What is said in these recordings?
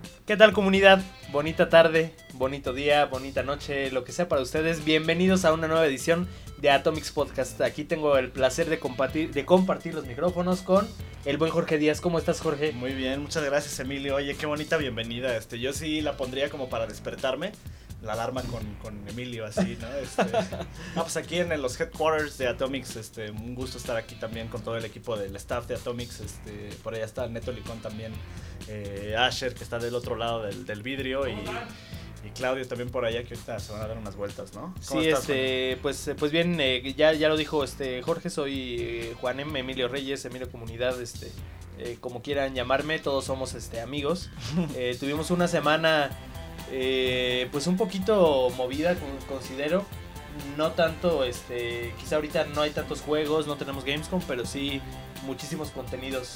¿Qué tal, comunidad? Bonita tarde, bonito día, bonita noche, lo que sea para ustedes. Bienvenidos a una nueva edición de Atomics Podcast. Aquí tengo el placer de compartir los micrófonos con el buen Jorge Díaz. ¿Cómo estás, Jorge? Muy bien, muchas gracias, Emilio. Oye, qué bonita bienvenida. Yo sí la pondría como para despertarme. La alarma con Emilio, así, ¿no? Pues aquí en los headquarters de Atomics, un gusto estar aquí también con todo el equipo del staff de Atomics. Por allá está Neto Licón también, Asher, que está del otro lado del vidrio, y Claudio también por allá, que ahorita se van a dar unas vueltas, ¿no? Sí, estás, pues bien, ya lo dijo Jorge, soy Juan M. Emilio Reyes, Emilio Comunidad, como quieran llamarme, todos somos amigos. Tuvimos una semana pues un poquito movida, considero. No tanto, quizá ahorita no hay tantos juegos, no tenemos Gamescom, pero sí muchísimos contenidos.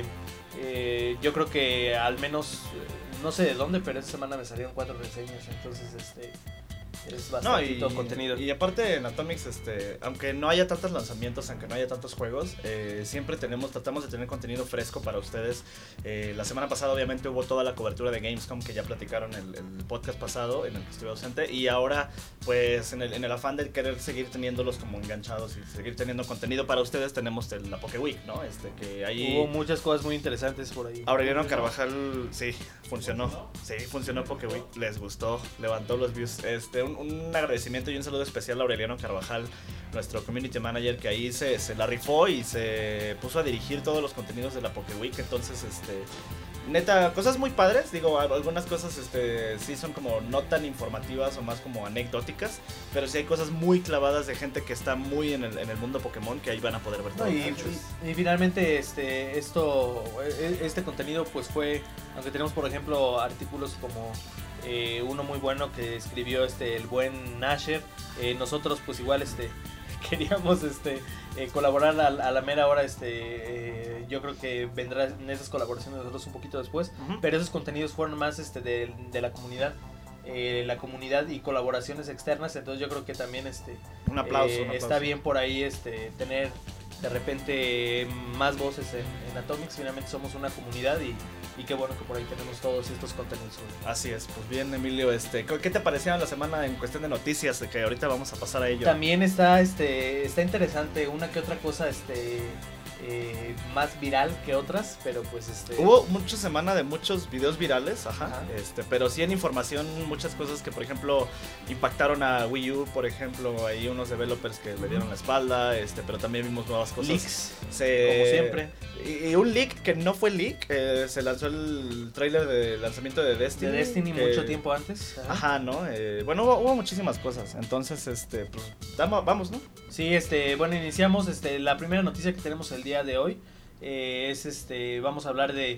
Yo creo que al menos, no sé de dónde, pero esta semana me salieron 4 reseñas, entonces es bastante contenido. Y aparte en Atomics, aunque no haya tantos lanzamientos, aunque no haya tantos juegos, siempre tratamos de tener contenido fresco para ustedes. La semana pasada obviamente hubo toda la cobertura de Gamescom, que ya platicaron el podcast pasado en el que estuve ausente, y ahora pues en el afán de querer seguir teniéndolos como enganchados y seguir teniendo contenido para ustedes, tenemos la Poké Week, ¿no? Que ahí hubo muchas cosas muy interesantes por ahí. Aureliano Carvajal, sí, funcionó Poké Week, les gustó, levantó los views. Un agradecimiento y un saludo especial a Aureliano Carvajal, nuestro community manager, que ahí se la rifó y se puso a dirigir todos los contenidos de la Poké Week. Entonces, neta, cosas muy padres. Digo, algunas cosas sí son como no tan informativas o más como anecdóticas, pero sí hay cosas muy clavadas de gente que está muy en el mundo Pokémon, que ahí van a poder ver todo. Y finalmente este contenido pues fue, aunque tenemos por ejemplo artículos como uno muy bueno que escribió el buen Nasher, nosotros pues igual queríamos colaborar a la mera hora. Yo creo que vendrán esas colaboraciones de nosotros un poquito después, pero esos contenidos fueron más de la comunidad, la comunidad y colaboraciones externas. Entonces yo creo que también un aplauso. Está bien por ahí tener de repente más voces en Atomics. Finalmente somos una comunidad y qué bueno que por ahí tenemos todos estos contenidos. Así es, pues bien, Emilio, ¿qué te parecieron la semana en cuestión de noticias? Que ahorita vamos a pasar a ello. También está interesante, una que otra cosa más viral que otras, pero pues hubo mucha semana de muchos videos virales, ajá. Pero sí en información muchas cosas que por ejemplo impactaron a Wii U, por ejemplo, hay unos developers que le dieron la espalda, pero también vimos nuevas cosas. Leaks, como siempre. Y un leak que no fue leak, se lanzó el tráiler de lanzamiento de Destiny. De Destiny mucho tiempo antes. Ajá, ¿no? Bueno, hubo muchísimas cosas, entonces pues vamos, ¿no? Sí, bueno, iniciamos, la primera noticia que tenemos el día de hoy es vamos a hablar de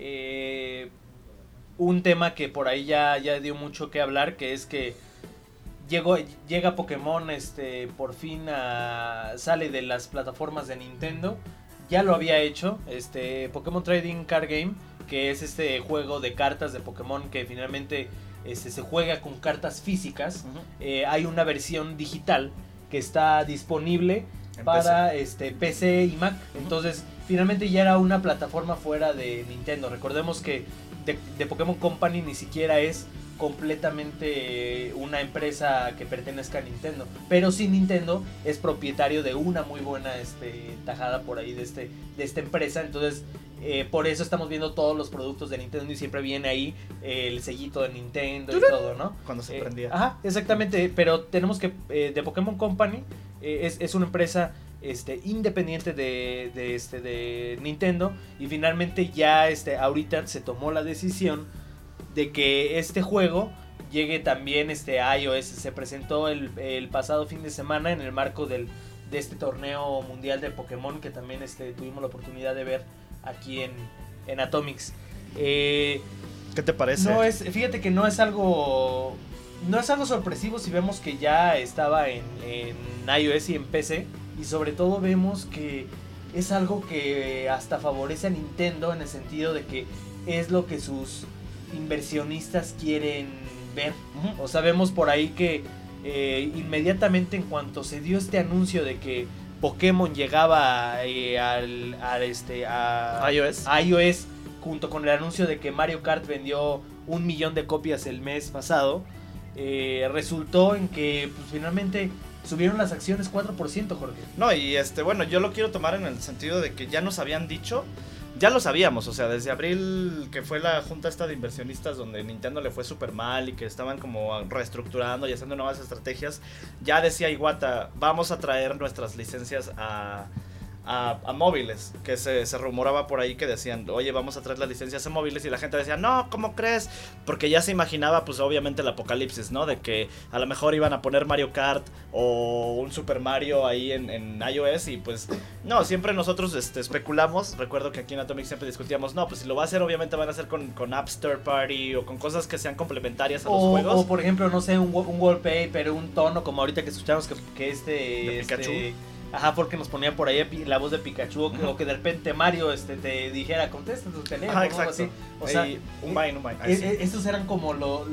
un tema que por ahí ya dio mucho que hablar, que es que llega Pokémon, por fin sale de las plataformas de Nintendo. Ya lo había hecho, Pokémon Trading Card Game, que es juego de cartas de Pokémon que finalmente se juega con cartas físicas. Hay una versión digital que está disponible para PC y Mac. Entonces finalmente ya era una plataforma fuera de Nintendo. Recordemos que de Pokémon Company ni siquiera es completamente una empresa que pertenezca a Nintendo, pero sí Nintendo es propietario de una muy buena tajada por ahí de esta empresa. Entonces por eso estamos viendo todos los productos de Nintendo y siempre viene ahí el sellito de Nintendo y todo, ¿no? Cuando se prendía. Ajá, exactamente, pero tenemos que de Pokémon Company es una empresa independiente de Nintendo, y finalmente ya ahorita se tomó la decisión de que este juego llegue también a iOS. Se presentó el pasado fin de semana en el marco de este torneo mundial de Pokémon que también tuvimos la oportunidad de ver aquí en Atomics. ¿Qué te parece? Fíjate que no es algo sorpresivo si vemos que ya estaba en iOS y en PC, y sobre todo vemos que es algo que hasta favorece a Nintendo en el sentido de que es lo que sus inversionistas quieren ver. O sabemos por ahí que inmediatamente en cuanto se dio este anuncio de que Pokémon llegaba a iOS junto con el anuncio de que Mario Kart vendió 1 millón de copias el mes pasado, resultó en que pues, finalmente subieron las acciones 4%, Jorge. No, y bueno, yo lo quiero tomar en el sentido de que ya nos habían dicho, ya lo sabíamos, o sea, desde abril, que fue la junta esta de inversionistas donde Nintendo le fue súper mal y que estaban como reestructurando y haciendo nuevas estrategias, ya decía Iwata, vamos a traer nuestras licencias a móviles, que se rumoraba por ahí que decían, oye, vamos a traer las licencias a móviles, y la gente decía, no, ¿cómo crees? Porque ya se imaginaba, pues obviamente el apocalipsis, ¿no? De que a lo mejor iban a poner Mario Kart o un Super Mario ahí en iOS, y pues no, siempre nosotros especulamos. Recuerdo que aquí en Atomic siempre discutíamos, no, pues si lo va a hacer, obviamente van a hacer con apps third party o con cosas que sean complementarias a los juegos. O por ejemplo, no sé, un wallpaper, un tono, como ahorita que escuchamos que de Pikachu. Ajá, porque nos ponía por ahí la voz de Pikachu, o que de repente Mario te dijera, contesta tu teléfono, o algo así. O sea, un Vine. Estos eran como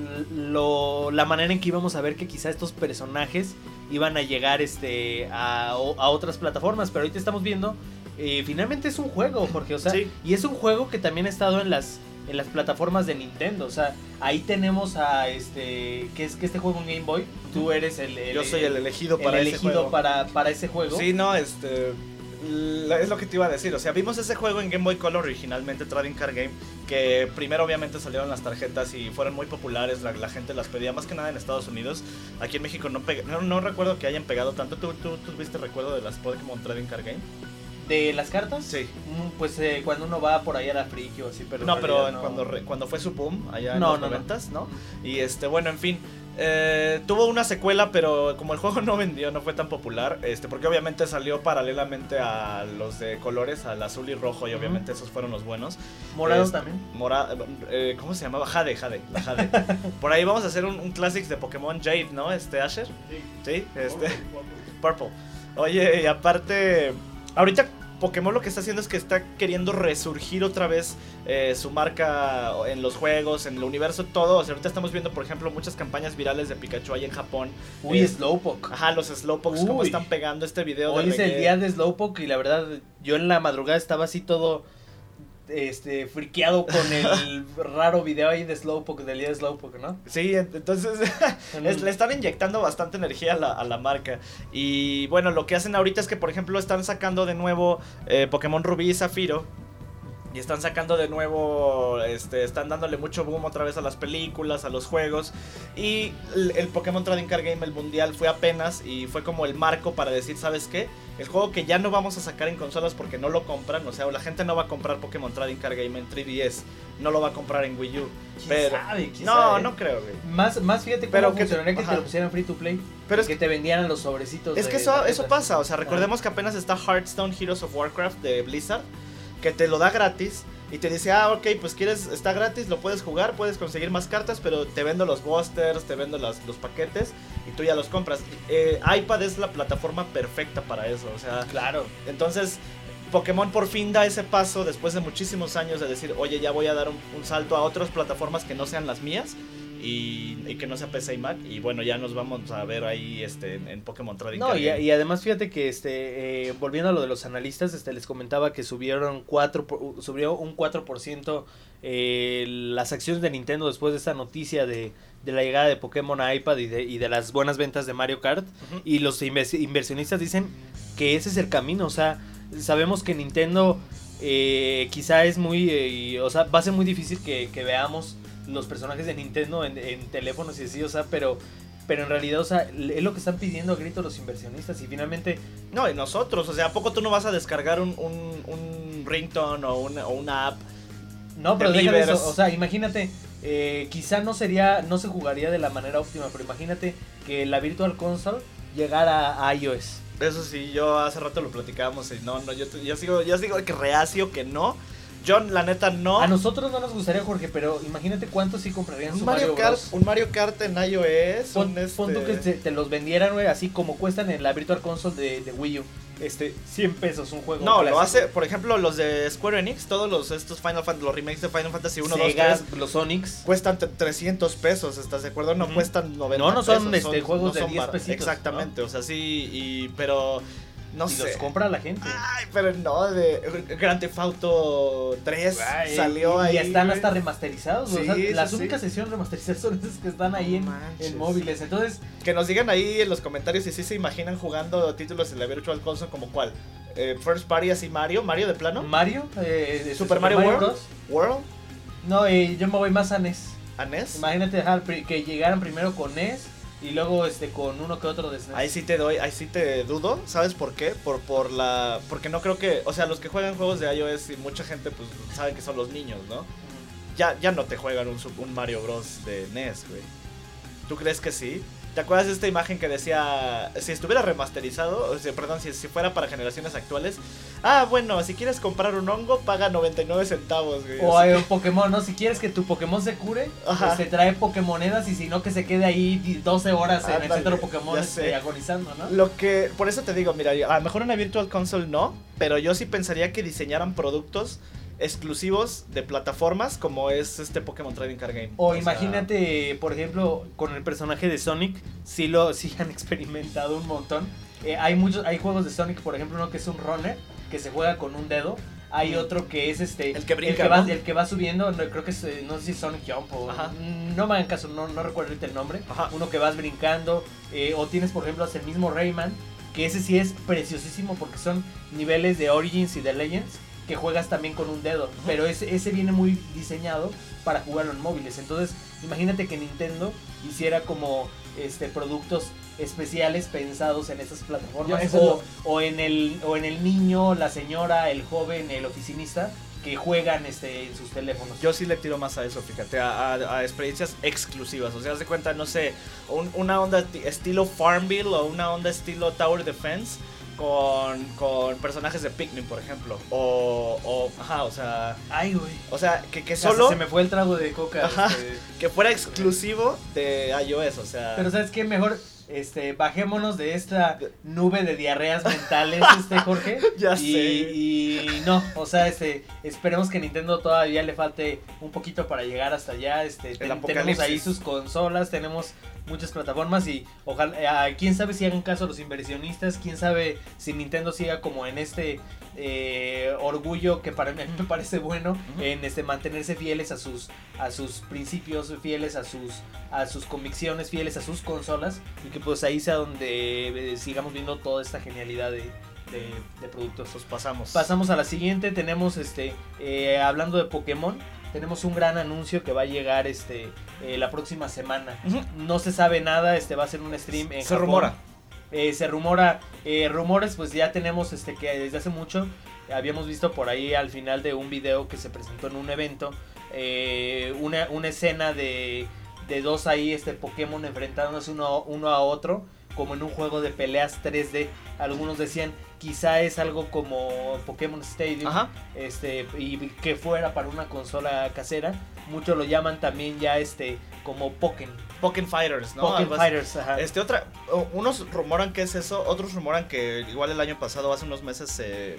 la manera en que íbamos a ver que quizá estos personajes iban a llegar a otras plataformas, pero ahorita estamos viendo, finalmente es un juego, Jorge, o sea, sí. Y es un juego que también ha estado en las plataformas de Nintendo, o sea, ahí tenemos a que este juego en Game Boy, tú eres yo soy el elegido para ese juego. Sí, no, es lo que te iba a decir, o sea, vimos ese juego en Game Boy Color originalmente, Trading Card Game, que primero obviamente salieron las tarjetas y fueron muy populares, la gente las pedía más que nada en Estados Unidos. Aquí en México no recuerdo que hayan pegado tanto. ¿Tú tuviste recuerdo de las Pokémon Trading Card Game? ¿De las cartas? Sí. Pues cuando uno va por ahí a la Friki o así, pero... No, pero cuando fue su boom, allá en los 90s, ¿no? Y bueno, en fin, tuvo una secuela, pero como el juego no vendió, no fue tan popular, porque obviamente salió paralelamente a los de colores, al azul y rojo, y obviamente esos fueron los buenos. Morado también. ¿Cómo se llamaba? Jade. Por ahí vamos a hacer un Classics de Pokémon Jade, ¿no? Asher. Sí. Purple. Oye, y aparte... Ahorita Pokémon lo que está haciendo es que está queriendo resurgir otra vez su marca en los juegos, en el universo, todo. O sea, ahorita estamos viendo, por ejemplo, muchas campañas virales de Pikachu ahí en Japón. Slowpoke. Ajá, los Slowpokes, cómo están pegando este video. Hoy es el día de Slowpoke y la verdad, yo en la madrugada estaba así todo... friqueado con el raro video ahí de Slowpoke, del día de Slowpoke, ¿no? Sí, entonces le están inyectando bastante energía a la marca. Y bueno, lo que hacen ahorita es que, por ejemplo, están sacando de nuevo Pokémon Rubí y Zafiro. Y están sacando de nuevo, están dándole mucho boom otra vez a las películas, a los juegos. Y el Pokémon Trading Card Game, el mundial, fue apenas y fue como el marco para decir, ¿sabes qué? El juego que ya no vamos a sacar en consolas porque no lo compran, o sea, la gente no va a comprar Pokémon Trading Card Game en 3DS, no lo va a comprar en Wii U. ¿Quién sabe? No creo, güey. Más fíjate cómo funcionaría que te lo pusieran free to play, pero que te vendieran los sobrecitos. Es que eso pasa, o sea, recordemos que apenas está Hearthstone Heroes of Warcraft de Blizzard, que te lo da gratis y te dice, ok, pues está gratis, lo puedes jugar, puedes conseguir más cartas, pero te vendo los boosters, te vendo los paquetes y tú ya los compras. iPad es la plataforma perfecta para eso, o sea, claro. Entonces Pokémon por fin da ese paso después de muchísimos años de decir, oye, ya voy a dar un salto a otras plataformas que no sean las mías. Y que no sea PC y Mac. Y bueno, ya nos vamos a ver ahí en Pokémon Trading Card Game. Y además fíjate que volviendo a lo de los analistas, les comentaba que subió un 4% las acciones de Nintendo después de esta noticia de la llegada de Pokémon a iPad y de las buenas ventas de Mario Kart. Y los inversionistas dicen que ese es el camino. O sea, sabemos que Nintendo quizá es muy... o sea, va a ser muy difícil que veamos los personajes de Nintendo en teléfonos y así, o sea, pero en realidad, o sea, es lo que están pidiendo a gritos los inversionistas y finalmente... No, y nosotros, o sea, ¿a poco tú no vas a descargar un ringtone o una app? No, pero déjame eso, o sea, imagínate, quizá no se jugaría de la manera óptima, pero imagínate que la Virtual Console llegara a iOS. Eso sí, yo hace rato lo platicábamos y yo sigo que reacio que no. Yo, la neta, no. A nosotros no nos gustaría, Jorge, pero imagínate cuántos sí comprarían su Mario Kart. Un Mario Kart en iOS. Pon tú que te los vendieran, güey, así como cuestan en la Virtual Console de Wii U. 100 pesos un juego. No, clásico. Lo hace, por ejemplo, los de Square Enix, todos estos los remakes de Final Fantasy 1, Sega, 2, 3. Los Sonics. Cuestan 300 pesos, ¿estás de acuerdo? No cuestan 90 No son pesos. Juegos de 10 pesitos. Exactamente, ¿no? O sea, sí, pero... No y sé. los compra la gente. Ay, pero no, de Grand Theft Auto 3 salió ahí. Y están güey. hasta remasterizados. Sí, o sea, las sí, únicas sesiones remasterizadas son esas que están ahí en móviles. Entonces, que nos digan ahí en los comentarios si sí se imaginan jugando títulos en la Virtual Console como cuál. First Party así Mario de plano. Mario, Super Mario World. Bros. World. No, yo me voy más a NES. ¿A NES? Imagínate que llegaran primero con NES y luego con uno que otro de SNES. Ahí sí te dudo, ¿sabes por qué? Porque no creo que, o sea, los que juegan juegos de iOS y mucha gente pues sabe que son los niños, ¿no? Ya no te juegan un Mario Bros de NES, güey. ¿Tú crees que sí? ¿Te acuerdas de esta imagen que decía, si estuviera remasterizado, o sea, perdón, si fuera para generaciones actuales? Bueno, si quieres comprar un hongo, paga 99 centavos, güey. O hay un Pokémon, ¿no? Si quieres que tu Pokémon se cure, pues te trae Pokémonedas y si no que se quede ahí 12 horas en el centro Pokémon agonizando, ¿no? Por eso te digo, mira, a lo mejor una Virtual Console no, pero yo sí pensaría que diseñaran productos exclusivos de plataformas como es este Pokémon Trading Card Game. O imagínate, por ejemplo, con el personaje de Sonic, sí han experimentado un montón. Hay juegos de Sonic, por ejemplo, uno que es un runner, que se juega con un dedo. Hay otro que es el que brinca, el que va subiendo, creo que es, no sé si Sonic Jump o no me hagan caso, no recuerdo ahorita el nombre. Uno que vas brincando, o tienes por ejemplo el mismo Rayman, que ese sí es preciosísimo porque son niveles de Origins y de Legends que juegas también con un dedo, pero ese viene muy diseñado para jugarlo en móviles. Entonces, imagínate que Nintendo hiciera como productos especiales pensados en esas plataformas o en el niño, la señora, el joven, el oficinista que juegan en sus teléfonos. Yo sí le tiro más a eso, fíjate, a experiencias exclusivas. O sea, haz de cuenta, no sé, una onda estilo Farmville o una onda estilo Tower Defense con personajes de Pikmin, por ejemplo. O sea... Ay, güey. O sea, que solo... Se me fue el trago de coca. Que fuera exclusivo de iOS, o sea... Pero ¿sabes qué? Mejor... bajémonos de esta nube de diarreas mentales, Jorge. Ya sé. Y no, o sea, esperemos que Nintendo todavía le falte un poquito para llegar hasta allá. Tenemos ahí sus consolas, tenemos muchas plataformas y ojalá, quién sabe si hagan caso a los inversionistas, quién sabe si Nintendo siga como en orgullo que para mí me parece bueno, en mantenerse fieles a sus principios, fieles a sus convicciones, fieles a sus consolas, y que pues ahí sea donde sigamos viendo toda esta genialidad de productos. Pues pasamos a la siguiente. Tenemos hablando de Pokémon, tenemos un gran anuncio que va a llegar la próxima semana. No se sabe nada, va a ser un stream en Japón. Se rumora rumores, pues ya tenemos que desde hace mucho habíamos visto por ahí al final de un video que se presentó en un evento, una escena de dos ahí Pokémon enfrentándose uno a otro como en un juego de peleas 3D. Algunos decían quizá es algo como Pokémon Stadium, y que fuera para una consola casera. Muchos lo llaman también ya como Pokémon Fighters, ¿no? Pokémon Fighters, ajá. Unos rumoran que es eso, otros rumoran que igual el año pasado, hace unos meses, se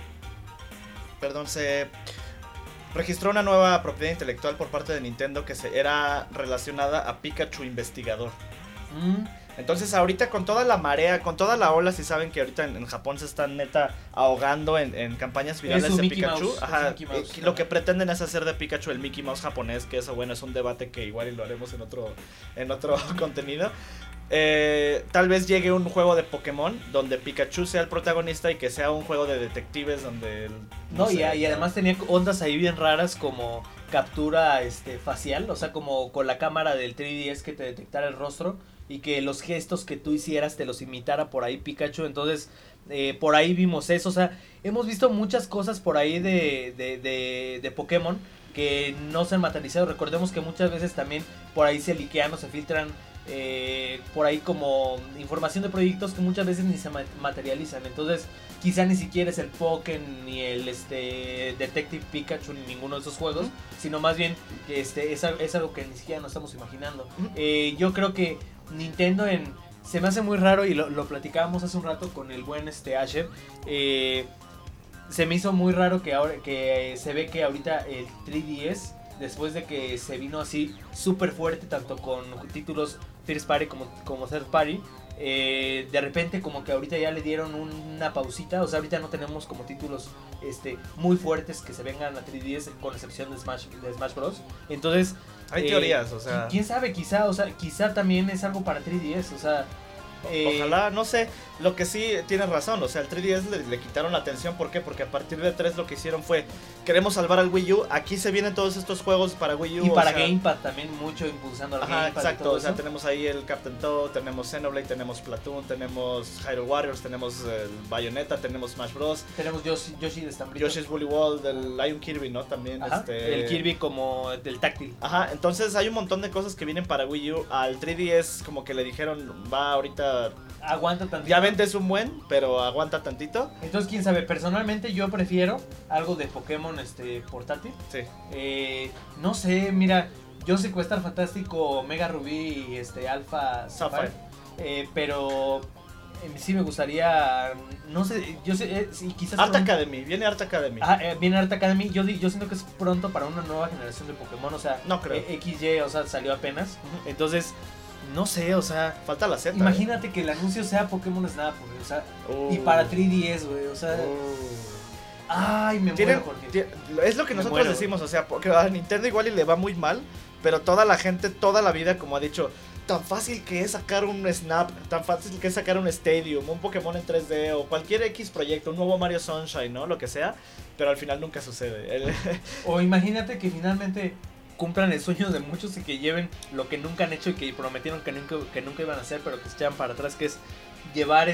registró una nueva propiedad intelectual por parte de Nintendo que era relacionada a Pikachu Investigador. Entonces ahorita con toda la marea, con toda la ola, si saben que ahorita en Japón se están neta ahotando en campañas virales de Pikachu. Mouse, lo que pretenden es hacer de Pikachu el Mickey Mouse japonés, que eso bueno es un debate que igual y lo haremos en otro contenido. Tal vez llegue un juego de Pokémon donde Pikachu sea el protagonista y que sea un juego de detectives donde y además tenía ondas ahí bien raras como captura facial, o sea, como con la cámara del 3DS que te detectara el rostro y que los gestos que tú hicieras te los imitara por ahí Pikachu. Entonces por ahí vimos eso, o sea, hemos visto muchas cosas por ahí de Pokémon que no se han materializado. Recordemos que muchas veces también por ahí se liquean o se filtran por ahí como información de proyectos que muchas veces ni se materializan. Entonces quizá ni siquiera es el Pokémon ni el Detective Pikachu ni ninguno de esos juegos, sino más bien que es algo que ni siquiera nos estamos imaginando. Yo creo que Nintendo se me hace muy raro y lo platicábamos hace un rato con el buen Asher. Se me hizo muy raro que ahora que se ve que ahorita el 3DS, después de que se vino así súper fuerte tanto con títulos first party como third party, De repente como que ahorita ya le dieron una pausita, o sea, ahorita no tenemos como títulos muy fuertes que se vengan a 3DS con excepción de Smash Bros. Entonces, hay teorías, o sea, quién sabe, quizá también es algo para 3DS, o sea, ojalá, no sé. Lo que sí tienes razón, o sea, el 3DS le quitaron la atención. ¿Por qué? Porque a partir de 3 lo que hicieron fue: queremos salvar al Wii U. Aquí se vienen todos estos juegos para Wii U. Y para Gamepad también, mucho impulsando al Gamepad. Exacto, y todo o sea, eso. tenemos ahí el Captain Toad, tenemos Xenoblade, tenemos Splatoon, tenemos Hyrule Warriors, tenemos el Bayonetta, tenemos Smash Bros. Tenemos Yoshi de Stambrito. Yoshi's Woolly World, el Lion Kirby, ¿no? También el Kirby como del táctil. Ajá, entonces hay un montón de cosas que vienen para Wii U. Al 3DS como que le dijeron, va ahorita, aguanta tantito. ya vendes un buen, pero aguanta tantito. Entonces, quién sabe, personalmente yo prefiero algo de Pokémon portátil. Sí. No sé, mira, yo sé que va a estar fantástico Mega Rubí y Alpha Sapphire. Pero sí me gustaría, no sé, yo sé, quizás Art Academy, viene Art Academy. Viene Art Academy. Yo siento que es pronto para una nueva generación de Pokémon, o sea, no creo. XY, o sea, salió apenas. Entonces, no sé, o sea, falta la Z. Imagínate que el anuncio sea Pokémon Snap, güey, o sea, y para 3DS, güey, o sea. Ay, me muero, Jorge. Es lo que nosotros decimos, o sea, porque a Nintendo igual y le va muy mal, pero toda la gente, toda la vida, como ha dicho, tan fácil que es sacar un Snap, tan fácil que es sacar un Stadium, un Pokémon en 3D o cualquier X proyecto, un nuevo Mario Sunshine, ¿no? Lo que sea, pero al final nunca sucede. O imagínate que finalmente cumplan el sueño de muchos y que lleven lo que nunca han hecho y que prometieron que nunca iban a hacer, pero que se echaban para atrás, que es llevar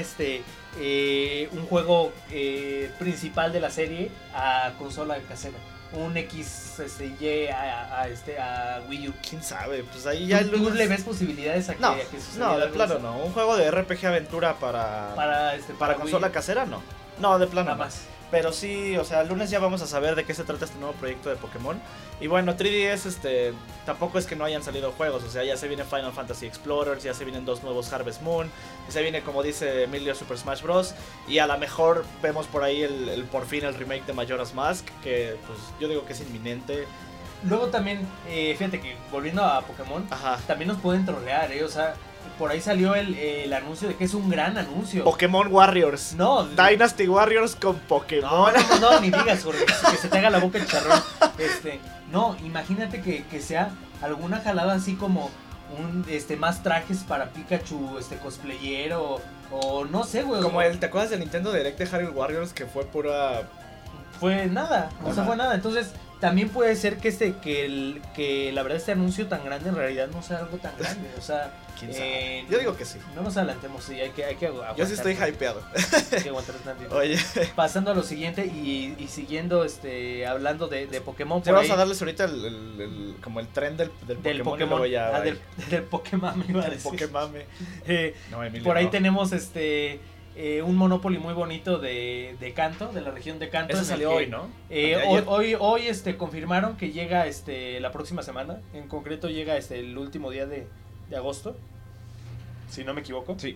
un juego principal de la serie a consola casera. Un XY a Wii U. ¿Quién sabe? Pues ahí ya ¿Tú le ves posibilidades a que suceda? No, de plano no. Un juego de RPG aventura para consola casera, no. No, de plano nada más. Pero sí, o sea, el lunes ya vamos a saber de qué se trata este nuevo proyecto de Pokémon. Y bueno, 3DS, tampoco es que no hayan salido juegos. O sea, ya se viene Final Fantasy Explorers, ya se vienen 2 nuevos Harvest Moon, ya se viene, como dice Emilio, Super Smash Bros. Y a lo mejor vemos por ahí por fin el remake de Majora's Mask, que pues yo digo que es inminente. Luego también, fíjate que volviendo a Pokémon, también nos pueden trolear, o sea, por ahí salió el anuncio de que es un gran anuncio. Pokémon Warriors. No. Dynasty Warriors con Pokémon. No, ni digas, Jorge, que se te haga la boca el charrón. No, imagínate que sea alguna jalada así como más trajes para Pikachu, cosplayero, o no sé, güey. Como ¿te acuerdas del Nintendo Direct de Hyrule Warriors que fue pura... Fue nada, o sea, fue nada. Entonces, también puede ser que la verdad este anuncio tan grande en realidad no sea algo tan grande, o sea... ¿Quién sabe? Yo digo que sí. No nos adelantemos, sí, hay que aguantar. Yo sí estoy hypeado. Hay que aguantar tantito. Oye. Pasando a lo siguiente y siguiendo hablando de Pokémon. Vamos a darles ahorita como el tren del Pokémon. Del Pokémon, iba a decir. Pokémon. No, Emilio, por ahí tenemos un Monopoly muy bonito de Kanto, de la región de Kanto. Eso salió hoy, ¿no? Hoy confirmaron que llega la próxima semana. En concreto llega el último día de agosto, si no me equivoco. Sí.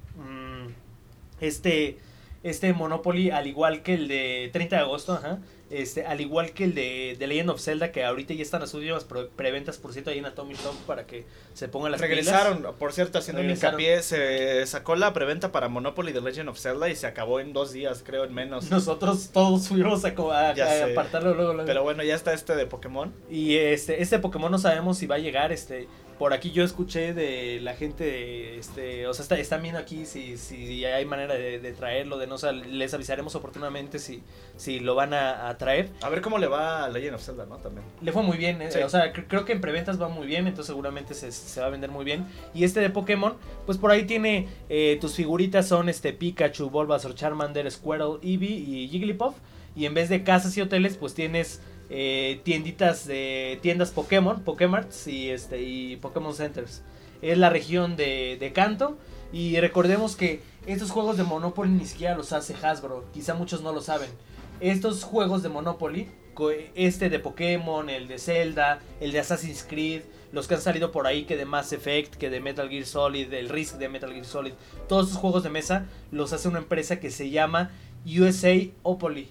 Este Monopoly, al igual que el de 30 de agosto, al igual que el de Legend of Zelda, que ahorita ya están las últimas preventas, por cierto, ahí en Atomic Shop para que se pongan las Regresaron, pilas. por cierto, haciendo un hincapié, se sacó la preventa para Monopoly de Legend of Zelda y se acabó en 2 días, creo, en menos. Nosotros todos fuimos a apartarlo luego. Pero bueno, ya está de Pokémon. Y este Pokémon no sabemos si va a llegar, por aquí yo escuché de la gente, o sea, están viendo aquí si hay manera de traerlo, les avisaremos oportunamente si lo van a traer. A ver cómo le va a Legend of Zelda, ¿no? También. Le fue muy bien, sí. O sea, creo que en preventas va muy bien, entonces seguramente se va a vender muy bien. Y de Pokémon, pues por ahí tiene, tus figuritas son Pikachu, Bulbasaur, Charmander, Squirtle, Eevee y Jigglypuff. Y en vez de casas y hoteles, pues tienes... tiendas Pokémon, Pokémarts y Pokémon Centers. Es la región de Kanto. Y recordemos que estos juegos de Monopoly ni siquiera los hace Hasbro. Quizá muchos no lo saben. Estos juegos de Monopoly, de Pokémon, el de Zelda, el de Assassin's Creed, los que han salido por ahí, que de Mass Effect, que de Metal Gear Solid, el Risk de Metal Gear Solid, todos estos juegos de mesa los hace una empresa que se llama USAopoly.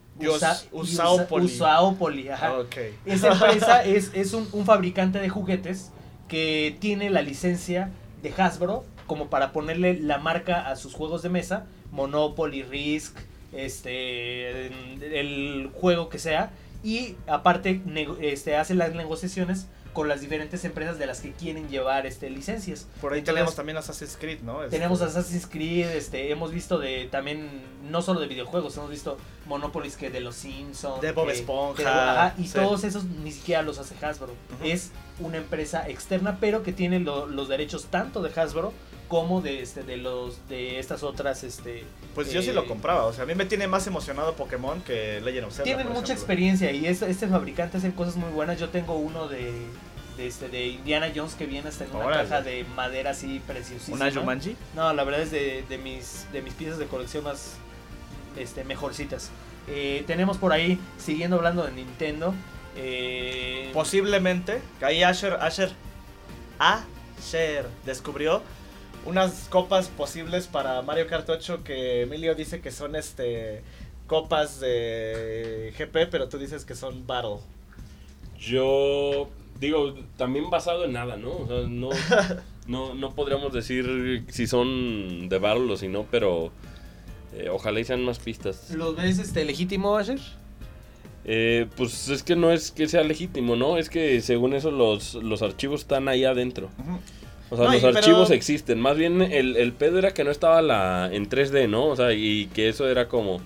Usaopoly, ajá. Okay. Esa empresa es un fabricante de juguetes que tiene la licencia de Hasbro como para ponerle la marca a sus juegos de mesa, Monopoly, Risk, el juego que sea, y aparte hace las negociaciones con las diferentes empresas de las que quieren llevar licencias. Por ahí Entonces, tenemos también Assassin's Creed, ¿no? Tenemos Assassin's Creed, hemos visto también, no solo de videojuegos, hemos visto Monopoly que de los Simpsons, de Bob Esponja, y todos esos ni siquiera los hace Hasbro. Es una empresa externa, pero que tiene los derechos tanto de Hasbro como de estas otras pues yo sí lo compraba, o sea, a mí me tiene más emocionado Pokémon que Legend of Zelda. Tienen mucha experiencia y este fabricante hace cosas muy buenas. Yo tengo uno de Indiana Jones que viene hasta en una caja de madera así preciosísima. ¿Una Jumanji? No, la verdad es de mis piezas de colección más mejorcitas. Tenemos por ahí, siguiendo hablando de Nintendo, posiblemente, que ahí Asher descubrió unas copas posibles para Mario Kart 8 que Emilio dice que son copas de GP, pero tú dices que son Battle. Yo digo, también basado en nada, ¿no? O sea, no podríamos decir si son de Battle o si no, pero ojalá y sean más pistas. ¿Los ves legítimo, Asher? Pues es que no es que sea legítimo, ¿no? Es que según eso los archivos están ahí adentro. O sea, los archivos existen. Más bien el pedo era que no estaba en 3D, ¿no? O sea, y que eso era como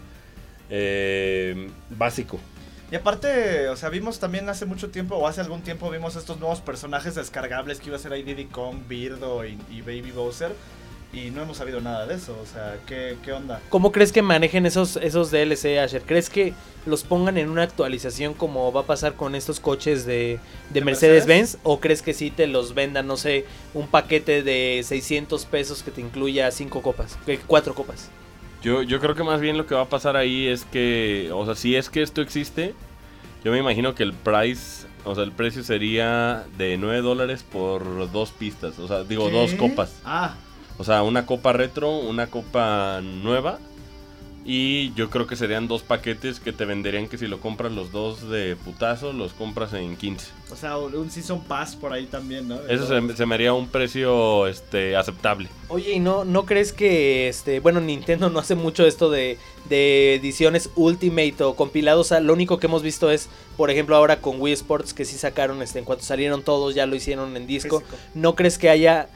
básico. Y aparte, o sea, vimos también hace mucho tiempo, o hace algún tiempo, vimos estos nuevos personajes descargables que iba a ser ahí Diddy Kong, Birdo y Baby Bowser. Y no hemos sabido nada de eso, o sea, ¿qué onda? ¿Cómo crees que manejen esos DLC, Asher? ¿Crees que los pongan en una actualización como va a pasar con estos coches de Mercedes-Benz? ¿O crees que sí te los vendan, no sé, un paquete de 600 pesos que te incluya 4 copas? Yo creo que más bien lo que va a pasar ahí es que, o sea, si es que esto existe, yo me imagino que el precio sería de $9 por 2 pistas, o sea, digo, 2 copas. O sea, una copa retro, una copa nueva. Y yo creo que serían 2 paquetes que te venderían que si lo compras los 2 de putazo, los compras en 15. O sea, un Season Pass por ahí también, ¿no? Eso se me haría un precio aceptable. Oye, ¿y no crees que bueno, Nintendo no hace mucho esto de ediciones Ultimate o compilados? O sea, lo único que hemos visto es, por ejemplo, ahora con Wii Sports, que sí sacaron en cuanto salieron todos, ya lo hicieron en disco. Físico. ¿No crees que haya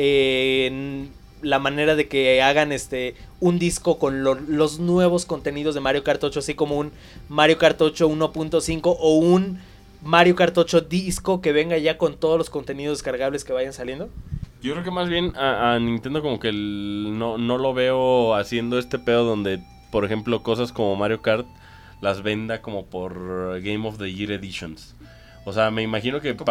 la manera de que hagan un disco con los nuevos contenidos de Mario Kart 8, así como un Mario Kart 8 1.5 o un Mario Kart 8 disco que venga ya con todos los contenidos descargables que vayan saliendo? Yo creo que más bien a Nintendo como que no lo veo haciendo este pedo donde, por ejemplo, cosas como Mario Kart las venda como por Game of the Year Editions. O sea, me imagino que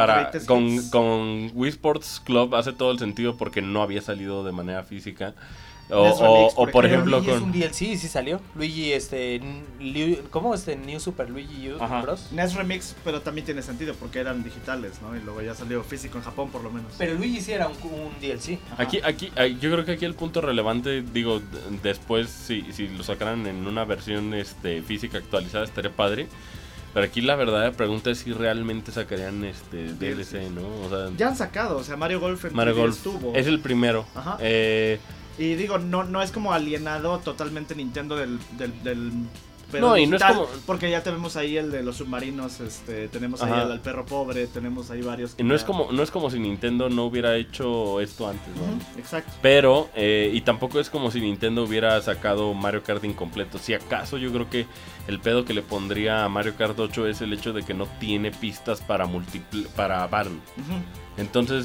con Wii Sports Club hace todo el sentido porque no había salido de manera física. O por ejemplo Luigi con... es un DLC, sí salió. Luigi, ¿cómo New Super Luigi U Bros? NES Remix, pero también tiene sentido porque eran digitales, ¿no? Y luego ya salió físico en Japón por lo menos. Pero Luigi sí era un DLC. Aquí, yo creo que aquí el punto relevante, digo, después si lo sacaran en una versión física actualizada estaría padre. Pero aquí la verdadera pregunta es si realmente sacarían DLC, ¿no? O sea, ya han sacado, o sea, Mario Golf estuvo. Es el primero. Ajá. Y digo, no es como alienado totalmente Nintendo del pero no, digital, y no es como... porque ya tenemos ahí el de los submarinos, tenemos ahí al perro pobre, tenemos ahí varios. Y no es como si Nintendo no hubiera hecho esto antes, ¿no? Exacto. Pero, y tampoco es como si Nintendo hubiera sacado Mario Kart incompleto. Si acaso yo creo que el pedo que le pondría a Mario Kart 8 es el hecho de que no tiene pistas para Battle. Entonces,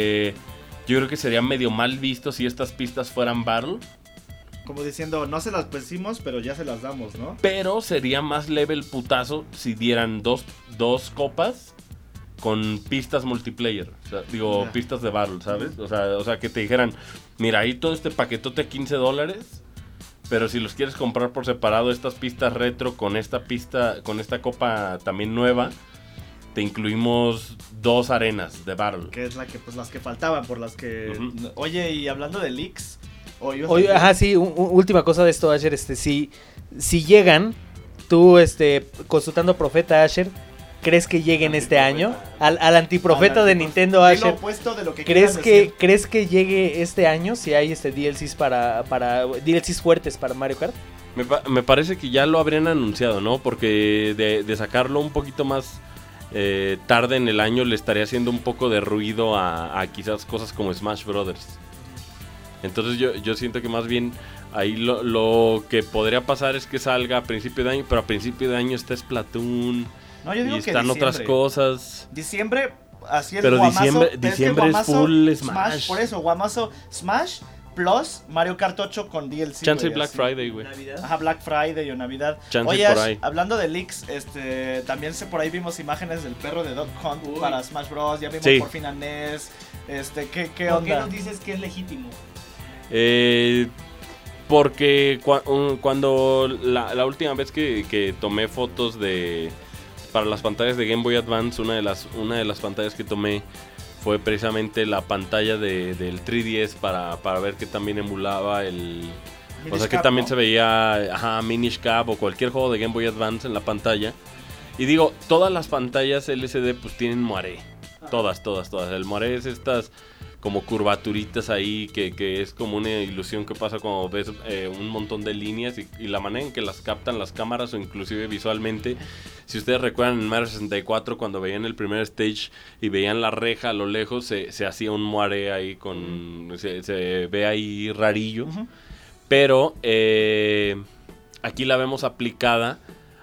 yo creo que sería medio mal visto si estas pistas fueran Battle. Como diciendo, no se las pusimos, pero ya se las damos, ¿no? Pero sería más leve el putazo si dieran dos copas con pistas multiplayer. O sea, pistas de Battle, ¿sabes? O sea, que te dijeran, mira, ahí todo este paquetote $15, pero si los quieres comprar por separado, estas pistas retro con esta copa también nueva, te incluimos 2 arenas de Battle. Que es las que faltaban, por las que... Oye, y hablando de leaks... Oye, sí, última cosa de esto, Asher, si llegan, tú consultando a Profeta Asher, ¿crees que lleguen este año? Al antiprofeta de Nintendo, Lo Asher. opuesto de lo que ¿Crees quieras ¿Crees que llegue este año si hay DLCs para DLCs fuertes para Mario Kart? Me parece que ya lo habrían anunciado, ¿no? Porque de sacarlo un poquito más tarde en el año le estaría haciendo un poco de ruido a quizás cosas como Smash Brothers. Entonces yo siento que más bien ahí lo que podría pasar es que salga a principio de año, pero a principio de año está Splatoon No, yo digo y que están diciembre. otras cosas. Diciembre, así el Pero guamazo. diciembre es full Smash. Por eso, guamazo Smash plus Mario Kart 8 con DLC. Chance güey, Black así. Friday, güey. Navidad. Ajá, Black Friday o Navidad. Chance Oye, por Ash, ahí. hablando de leaks, también por ahí vimos imágenes del perro de Duck Hunt Uy. para Smash Bros. Ya vimos Sí. por fin a Ness. ¿Qué ¿Por qué onda? nos dices que es legítimo? Porque cuando la última vez que tomé fotos para las pantallas de Game Boy Advance, una de las pantallas que tomé fue precisamente la pantalla del 3DS para ver que también emulaba o sea que Cap, también ¿no? se veía Minish Cap o cualquier juego de Game Boy Advance en la pantalla. Y digo, todas las pantallas LCD pues tienen moiré. Todas. El moiré es estas como curvaturitas ahí que es como una ilusión que pasa cuando ves un montón de líneas y la manera en que las captan las cámaras o inclusive visualmente. Si ustedes recuerdan en Mario 64 cuando veían el primer stage y veían la reja a lo lejos, se hacía un moiré ahí se ve ahí rarillo. Ujú. Pero aquí la vemos aplicada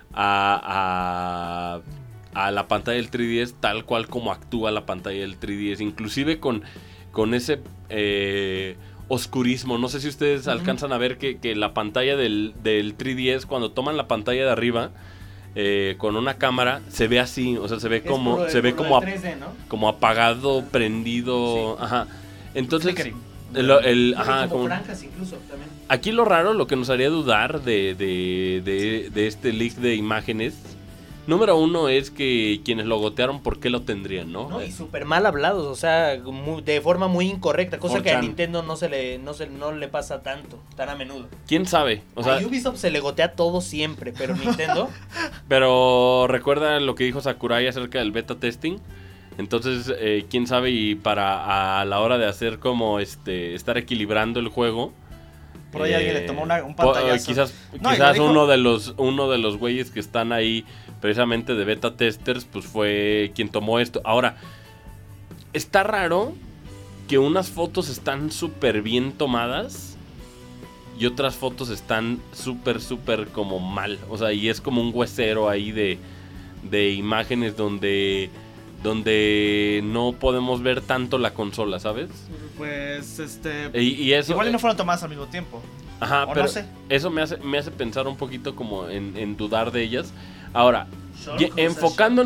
a la pantalla del 3DS tal cual como actúa la pantalla del 3DS, inclusive con ese oscurismo. No sé si ustedes alcanzan a ver que la pantalla del 3DS, cuando toman la pantalla de arriba con una cámara, se ve así, o sea, se ve como 3D, ¿no? como apagado, prendido, Sí. ajá. Entonces Flickering. ajá, como como franjas incluso también. aquí lo raro, lo que nos haría dudar de este leak de imágenes, número uno es que quienes lo gotearon, ¿por qué lo tendrían, no? No, y súper mal hablados, o sea, de forma muy incorrecta, cosa que a 4chan. Nintendo no le pasa tan a menudo. ¿Quién sabe? O sea, A Ubisoft se le gotea todo siempre, pero Nintendo... pero recuerda lo que dijo Sakurai acerca del beta testing. Entonces, quién sabe, y a la hora de hacer como estar equilibrando el juego. Por ahí alguien le tomó un pantallazo. Quizás No, y lo dijo- uno de los güeyes que están ahí precisamente de beta testers, pues fue quien tomó esto. Ahora, está raro que unas fotos están súper bien tomadas y otras fotos están súper como mal. O sea, y es como un huesero ahí de imágenes donde no podemos ver tanto la consola, ¿sabes? Pues, Y eso, igual y no fueron tomadas al mismo tiempo. ajá, o pero no sé. eso me hace pensar un poquito como en dudar de ellas. Ahora, Son ya, cosas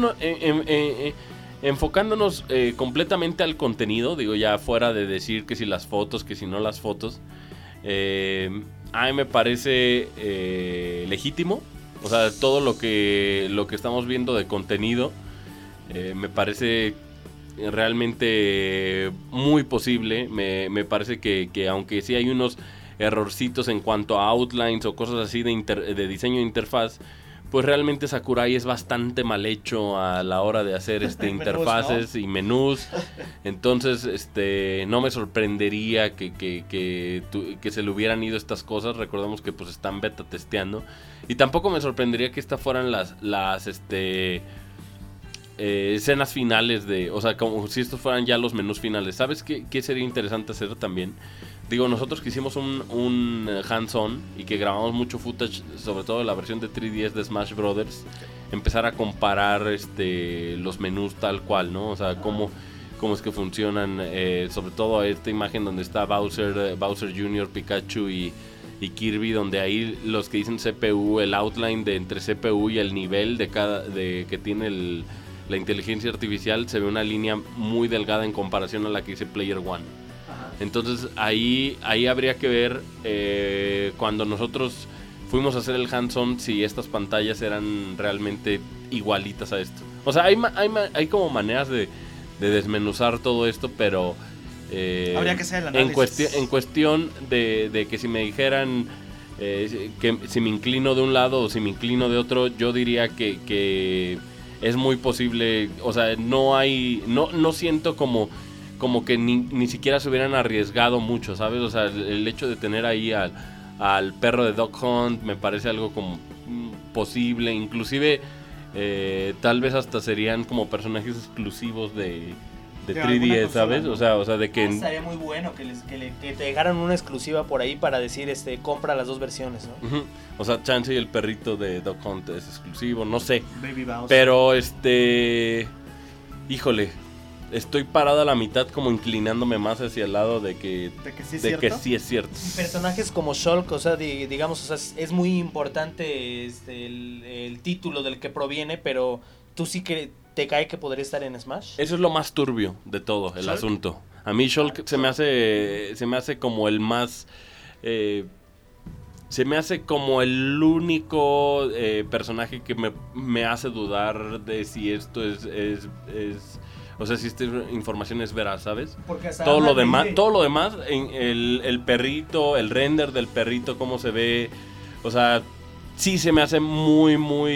enfocándonos completamente al contenido, digo, ya fuera de decir que si las fotos, que si no las fotos, a mí me parece legítimo. O sea, todo lo que estamos viendo de contenido me parece realmente muy posible. Me parece que aunque sí hay unos errorcitos en cuanto a outlines o cosas así de diseño de interfaz, pues realmente Sakurai es bastante mal hecho a la hora de hacer interfaces, ¿no? Y menús. Entonces, no me sorprendería que se le hubieran ido estas cosas. Recordemos que pues están beta testeando. Y tampoco me sorprendería que estas fueran las escenas finales o sea, como si estos fueran ya los menús finales. ¿Sabes qué sería interesante hacer también? Digo, nosotros que hicimos un hands-on y que grabamos mucho footage, sobre todo de la versión de 3DS de Smash Brothers, empezar a comparar los menús tal cual, ¿no? O sea, cómo es que funcionan, sobre todo esta imagen donde está Bowser Jr., Pikachu y Kirby, donde ahí los que dicen CPU, el outline de entre CPU y el nivel que tiene la inteligencia artificial, se ve una línea muy delgada en comparación a la que dice Player One. Entonces ahí habría que ver cuando nosotros fuimos a hacer el hands-on si estas pantallas eran realmente igualitas a esto. O sea, hay como maneras de desmenuzar todo esto, pero habría que hacer el análisis. en cuestión de que si me dijeran que si me inclino de un lado o si me inclino de otro, yo diría que es muy posible, o sea, no siento como que ni siquiera se hubieran arriesgado mucho, ¿sabes? O sea, el hecho de tener ahí al perro de Duck Hunt me parece algo como posible, inclusive tal vez hasta serían como personajes exclusivos de 3DS, ¿sabes? O sea, de que... Estaría muy bueno que te dejaran una exclusiva por ahí para decir, compra las dos versiones, ¿no? Uh-huh. O sea, Chance y el perrito de Duck Hunt es exclusivo, no sé. Baby Bowser. Pero, híjole, estoy parado a la mitad como inclinándome más hacia el lado de que sí es cierto. Y personajes como Shulk, o sea, digamos, o sea, es muy importante el título del que proviene, pero tú sí que te cae que podría estar en Smash. Eso es lo más turbio de todo el ¿Shulk? asunto. A mí Shulk se me hace como el más... se me hace como el único personaje que me hace dudar de si esto es o sea, si esta información es veraz, ¿sabes? Porque todo lo demás, el perrito, el render del perrito, cómo se ve, o sea, sí se me hace muy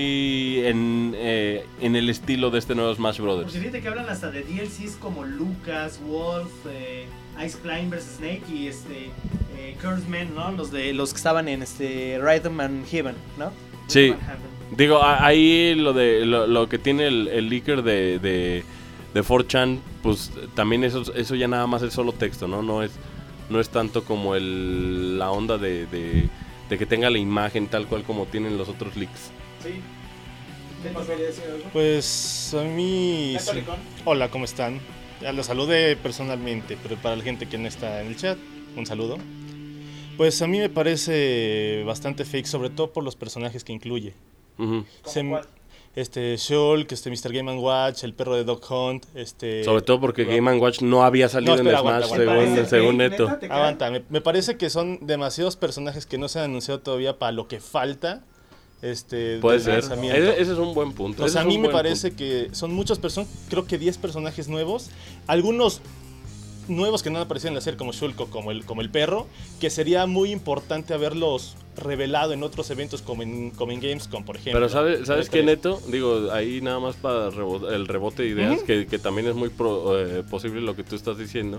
en el estilo de este nuevo Smash Brothers. Porque fíjate que hablan hasta de DLCs como Lucas, Wolf, Ice Climbers, Snake y Curseman, ¿no? Los que estaban en Rhythm and Heaven, ¿no? Sí. Digo, ahí lo que tiene el leaker de 4chan, pues también eso ya nada más es solo texto, ¿no? No es tanto como la onda de que tenga la imagen tal cual como tienen los otros leaks. Sí. ¿Te quería decir algo? Pues a mí... Sí. Hola, ¿cómo están? Ya los saludé personalmente, pero para la gente que no está en el chat, un saludo. Pues a mí me parece bastante fake, sobre todo por los personajes que incluye. Uh-huh. ¿Cuál? Shulk, Mr. Game & Watch, el perro de Duck Hunt, Sobre todo porque Game & Watch no había salido en Smash, según Neto. Aguanta, me parece que son demasiados personajes que no se han anunciado todavía para lo que falta. Puede ser. Ese es un buen punto. O sea, a mí me parece que son muchos personajes, creo que 10 personajes nuevos, algunos nuevos que no han aparecido en la serie como Shulk o como el perro, que sería muy importante haberlos revelado en otros eventos como en Gamescom, por ejemplo. Pero ¿sabes qué, Neto? Digo, ahí nada más para el rebote de ideas, uh-huh, que también es muy posible lo que tú estás diciendo.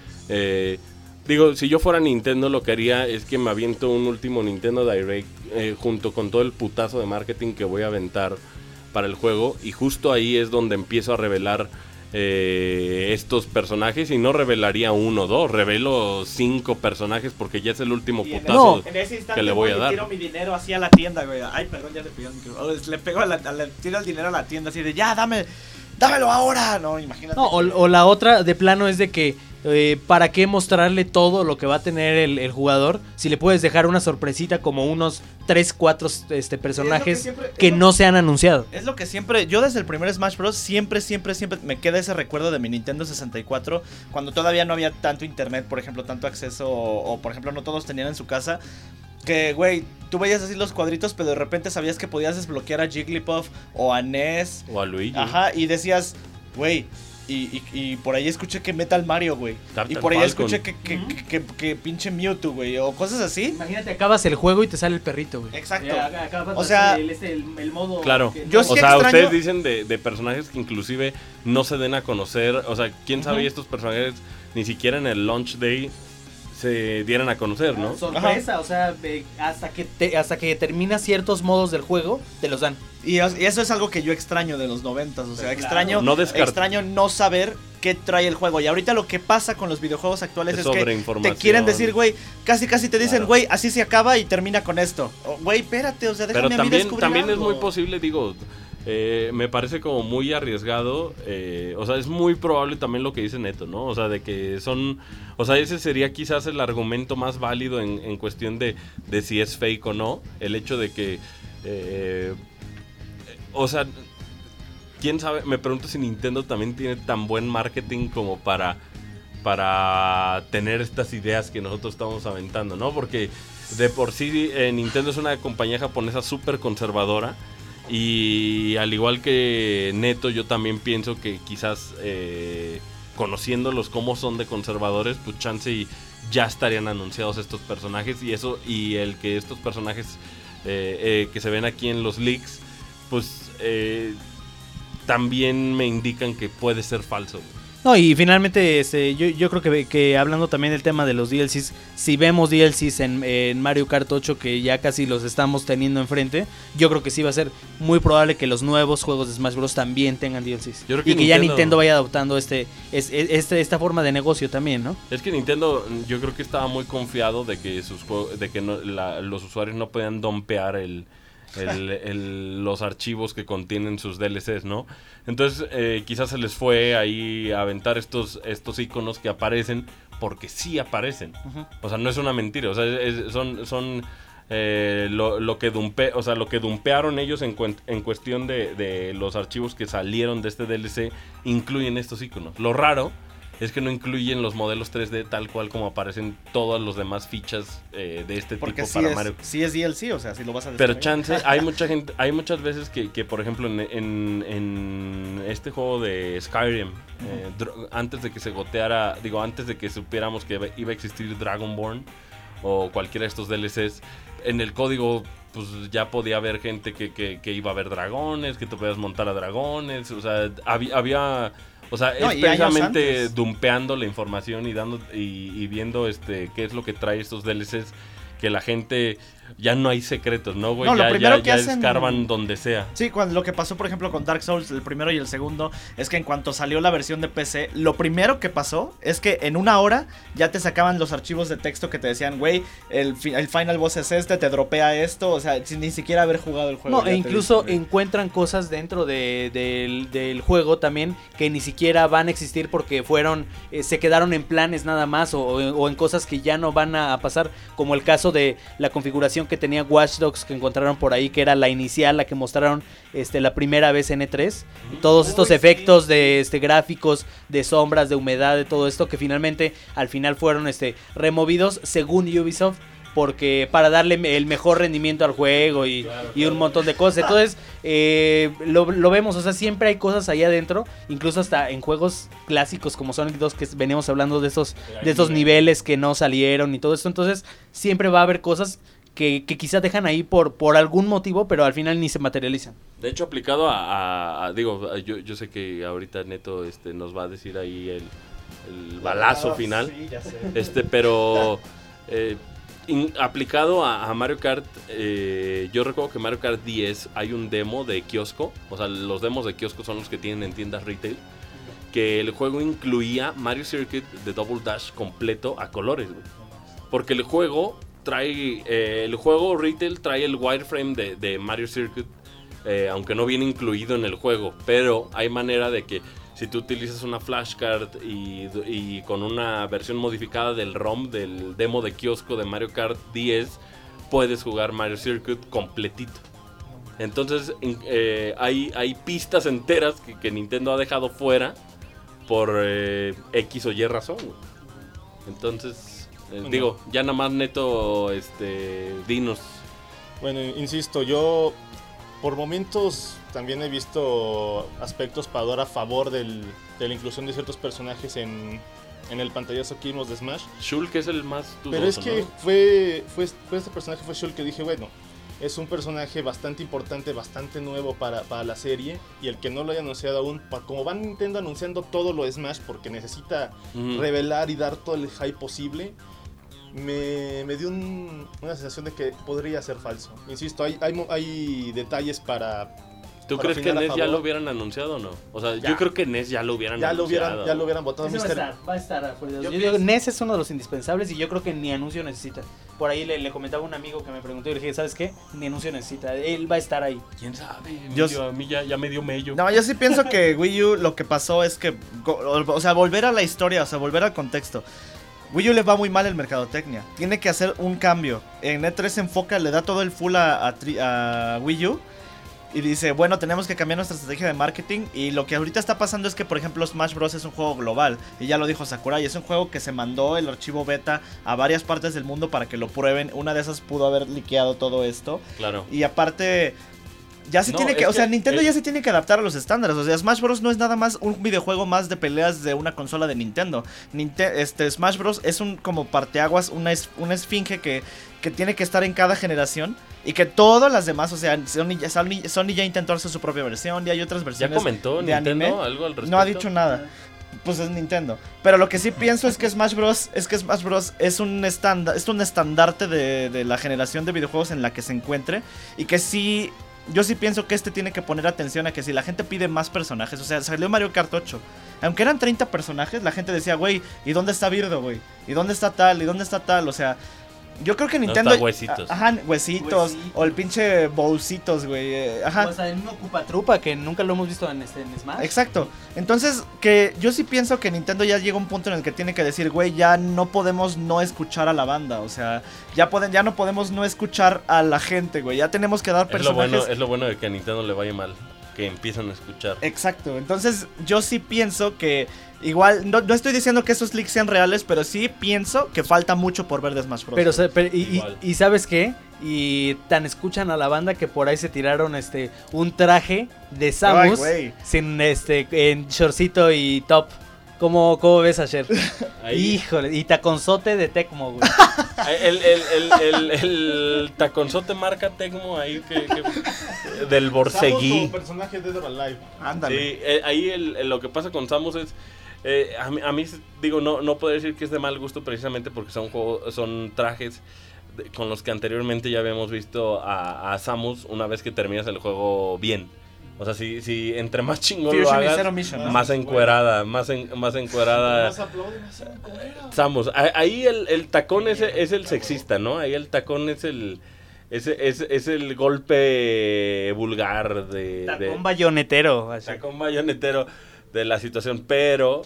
Digo, si yo fuera Nintendo, lo que haría es que me aviento un último Nintendo Direct junto con todo el putazo de marketing que voy a aventar para el juego, y justo ahí es donde empiezo a revelar estos personajes, y no revelaría 1 o 2, revelo 5 personajes porque ya es el último putazo que le voy a dar. Tiro mi dinero así a la tienda, güey. Ay, perdón, ya le pegué el micrófono. Le pego tiro el dinero a la tienda así de, ya, dámelo ahora. No, imagínate. No, o la otra de plano es de que ¿para qué mostrarle todo lo que va a tener el jugador si le puedes dejar una sorpresita como unos 3-4 personajes que no se han anunciado? Es lo que siempre, yo desde el primer Smash Bros. Siempre me queda ese recuerdo de mi Nintendo 64, cuando todavía no había tanto internet, por ejemplo, tanto acceso, o por ejemplo no todos tenían en su casa. Que, güey, tú veías así los cuadritos, pero de repente sabías que podías desbloquear a Jigglypuff o a Ness. O a Luigi. Ajá, y decías, güey, y por ahí escuché que Metal Mario, güey. Y por ahí escuché que pinche Mewtwo, güey, o cosas así. Imagínate, acabas el juego y te sale el perrito, güey. Exacto. O sea, el modo... Claro. Yo o sí sea, extraño... ustedes dicen de personajes que inclusive no se den a conocer. O sea, quién sabe, uh-huh, estos personajes ni siquiera en el launch day se dieran a conocer, ¿no? Sorpresa, ajá, o sea, hasta que terminas ciertos modos del juego, te los dan. Y eso es algo que yo extraño de los 90s, o sea, claro, extraño no saber qué trae el juego. Y ahorita lo que pasa con los videojuegos actuales es que te quieren decir, güey, casi te dicen, güey, así se acaba y termina con esto. Güey, espérate, o sea, déjame a mí descubrir también algo. Es muy posible, digo... me parece como muy arriesgado, o sea, es muy probable también lo que dice Neto, ¿no? O sea, de que son, o sea, ese sería quizás el argumento más válido en cuestión de si es fake o no, el hecho de que, o sea, quién sabe, me pregunto si Nintendo también tiene tan buen marketing como para tener estas ideas que nosotros estamos aventando, ¿no? Porque de por sí Nintendo es una compañía japonesa súper conservadora. Y al igual que Neto, yo también pienso que quizás conociéndolos como son de conservadores, pues chance y ya estarían anunciados estos personajes, y el que estos personajes que se ven aquí en los leaks, pues también me indican que puede ser falso. No, y finalmente yo creo que hablando también del tema de los DLCs, si vemos DLCs en Mario Kart 8 que ya casi los estamos teniendo enfrente, yo creo que sí va a ser muy probable que los nuevos juegos de Smash Bros. También tengan DLCs. Yo creo que y que ya Nintendo vaya adoptando esta forma de negocio también, ¿no? Es que Nintendo yo creo que estaba muy confiado de que los usuarios no podían dompear los archivos que contienen sus DLCs, ¿no? Entonces quizás se les fue ahí a aventar estos iconos que aparecen porque sí aparecen. Uh-huh. O sea, no es una mentira, o sea, son lo que dumpearon ellos en cuestión de los archivos que salieron de este DLC, incluyen estos iconos. Lo raro es que no incluyen los modelos 3D tal cual como aparecen todas las demás fichas de este porque tipo sí para Mario. Sí es DLC, o sea, si lo vas a Pero descargar. chance, hay muchas veces que por ejemplo, en este juego de Skyrim, antes de que se goteara, antes de que supiéramos que iba a existir Dragonborn o cualquiera de estos DLCs, en el código pues ya podía haber gente que iba a ver dragones, que te podías montar a dragones, o sea, había... O sea, No, es y precisamente años dumpeando la información y viendo qué es lo que trae estos DLCs, que la gente ya no hay secretos, ¿no, güey? No, lo ya primero que ya hacen- escarban donde sea. Sí, lo que pasó, por ejemplo, con Dark Souls, el primero y el segundo, es que en cuanto salió la versión de PC, lo primero que pasó es que en una hora ya te sacaban los archivos de texto que te decían, güey, el final boss es te dropea esto, o sea, sin ni siquiera haber jugado el juego. No, ya e te incluso dicen, güey. encuentran cosas dentro del juego también que ni siquiera van a existir porque se quedaron en planes nada más o en cosas que ya no van a pasar, como el caso de la configuración que tenía Watch Dogs que encontraron por ahí, que era la inicial, la que mostraron la primera vez en E3. Y todos estos efectos de gráficos, de sombras, de humedad, de todo esto que finalmente al final fueron removidos según Ubisoft, porque para darle el mejor rendimiento al juego y un montón de cosas. Entonces lo vemos, o sea, siempre hay cosas ahí adentro, incluso hasta en juegos clásicos como Sonic 2 que veníamos hablando de estos niveles que no salieron y todo esto. Entonces siempre va a haber cosas que quizá dejan ahí por algún motivo, pero al final ni se materializan. De hecho, aplicado yo sé que ahorita Neto nos va a decir ahí el balazo final. Sí, ya sé. Pero aplicado a Mario Kart, yo recuerdo que Mario Kart 10 hay un demo de kiosco, o sea, los demos de kiosco son los que tienen en tiendas retail, que el juego incluía Mario Circuit de Double Dash completo a colores, güey. Porque el juego retail trae el wireframe de Mario Circuit, aunque no viene incluido en el juego, pero hay manera de que si tú utilizas una flashcard y con una versión modificada del ROM del demo de kiosco de Mario Kart 10, puedes jugar Mario Circuit completito. Entonces hay pistas enteras que Nintendo ha dejado fuera por X o Y razón. Entonces, ya nada más Neto, dinos. Bueno, insisto, yo por momentos también he visto aspectos para dar a favor de la inclusión de ciertos personajes en el pantallazo que vimos de Smash. Shulk es el más dudoso, Pero es que ¿no? fue este personaje, fue Shulk, que dije, bueno, es un personaje bastante importante, bastante nuevo para la serie, y el que no lo haya anunciado aún, como va Nintendo anunciando todo lo de Smash porque necesita revelar y dar todo el hype posible, me dio una sensación de que podría ser falso. Insisto, hay detalles para... ¿Tú para crees que afinar a NES ya favor. lo hubieran anunciado o no? O sea, Ya. yo creo que NES ya lo hubieran anunciado. Ya lo hubieran votado. Ese Mr. va a estar. Por Dios. Yo Yo digo, NES es uno de los indispensables y yo creo que ni anuncio necesita. Por ahí le comentaba a un amigo que me preguntó y le dije, ¿sabes qué? Ni anuncio necesita. Él va a estar ahí. ¿Quién sabe? Yo- A mí ya me dio mello. No, yo sí pienso que Wii U lo que pasó es que, o sea, volver a la historia, o sea, volver al contexto. Wii U le va muy mal el mercadotecnia. Tiene que hacer un cambio. En E3 se enfoca, le da todo el full a Wii U. Y dice, bueno, tenemos que cambiar nuestra estrategia de marketing. Y lo que ahorita está pasando es que, por ejemplo, Smash Bros. Es un juego global. Y ya lo dijo Sakurai, es un juego que se mandó el archivo beta a varias partes del mundo para que lo prueben. Una de esas pudo haber liqueado todo esto. Claro. Y aparte, ya se No, tiene que, es o sea, que Nintendo ya se tiene que adaptar a los estándares. O sea, Smash Bros. No es nada más un videojuego más de peleas de una consola de Nintendo. Smash Bros. Es un como parteaguas, una esfinge que tiene que estar en cada generación. Y que todas las demás, o sea, Sony ya intentó hacer su propia versión. Y hay otras ¿Ya versiones comentó de Nintendo anime. algo al respecto? No ha dicho nada. Pues es Nintendo. Pero lo que sí pienso es que Smash Bros. Es un estandarte de la generación de videojuegos en la que se encuentre. Y que sí, yo sí pienso que tiene que poner atención a que si la gente pide más personajes. O sea, salió Mario Kart 8. Aunque eran 30 personajes, la gente decía, güey, ¿y dónde está Birdo, güey? ¿Y dónde está tal? ¿Y dónde está tal? O sea, yo creo que Nintendo... está Huesitos. Ajá, huesitos. O el pinche bolsitos, güey. Ajá. O sea, el mismo Koopa-Troopa, que nunca lo hemos visto en Smash. Exacto. Entonces, que yo sí pienso que Nintendo ya llega a un punto en el que tiene que decir, güey, ya no podemos no escuchar a la banda. O sea, ya no podemos no escuchar a la gente, güey. Ya tenemos que dar personajes. Es lo bueno de que a Nintendo le vaya mal, que empiezan a escuchar. Exacto. Entonces, yo sí pienso que igual, no estoy diciendo que esos leaks sean reales, pero sí pienso que falta mucho por ver de Smash Bros. Y ¿sabes qué? Y tan escuchan a la banda que por ahí se tiraron un traje de Samus Ay, güey. sin en shortcito y top. ¿Cómo ves a Cher? Híjole, y taconzote de Tecmo, güey. El taconzote marca Tecmo ahí del Borseguí. Samus como personaje de Dead or Alive. Ándale. Sí, ahí lo que pasa con Samus es a mí digo, no puedo decir que es de mal gusto precisamente porque son trajes con los que anteriormente ya habíamos visto a Samus una vez que terminas el juego bien. O sea, si entre más chingón Fusion lo y hagas, Zero Mission, ¿no? más encuerada, más encuerada Samus. Ahí el tacón es el sexista, ¿no? Ahí el tacón es el golpe vulgar Tacón bayonetero. Así. Tacón bayonetero de la situación, pero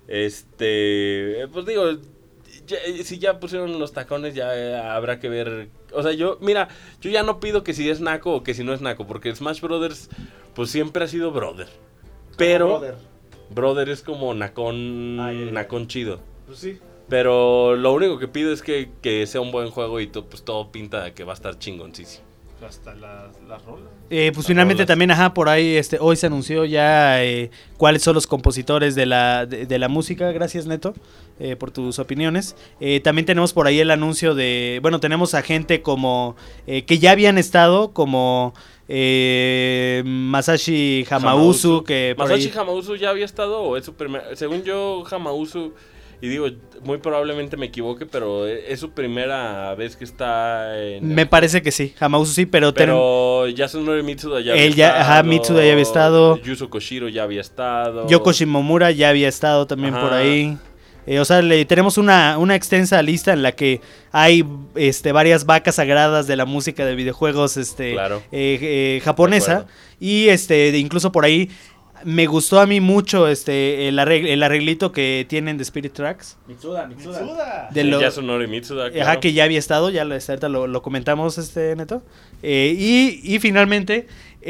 pues digo, si ya pusieron los tacones ya habrá que ver. O sea, yo ya no pido que si es naco o que si no es naco, porque Smash Brothers pues siempre ha sido brother. Pero brother es como nacón chido. Pues sí. Pero lo único que pido es que sea un buen juego y pues todo pinta de que va a estar chingoncísimo. Hasta las rolas. Pues finalmente también, por ahí hoy se anunció ya cuáles son los compositores de la música. Gracias, Neto, por tus opiniones. También tenemos por ahí el anuncio tenemos a gente como que ya habían estado, como Masashi Hamauzu. Masashi Hamauzu ya había estado, o es su según yo, Hamauzu, y digo, muy probablemente me equivoque, pero es su primera vez que está en... Me parece que sí, Hamauzu sí, pero Yasunori Mitsuda ya había estado. Mitsuda ya había estado. Yuzo Koshiro ya había estado. Yoko Shimomura ya había estado también por ahí. O sea, tenemos una extensa lista en la que hay varias vacas sagradas de la música de videojuegos claro. Japonesa. Y incluso por ahí me gustó a mí mucho el arreglito que tienen de Spirit Tracks. Mitsuda. De Yasunori Mitsuda, claro. Que ya había estado, ya ahorita lo comentamos, Neto. Y finalmente,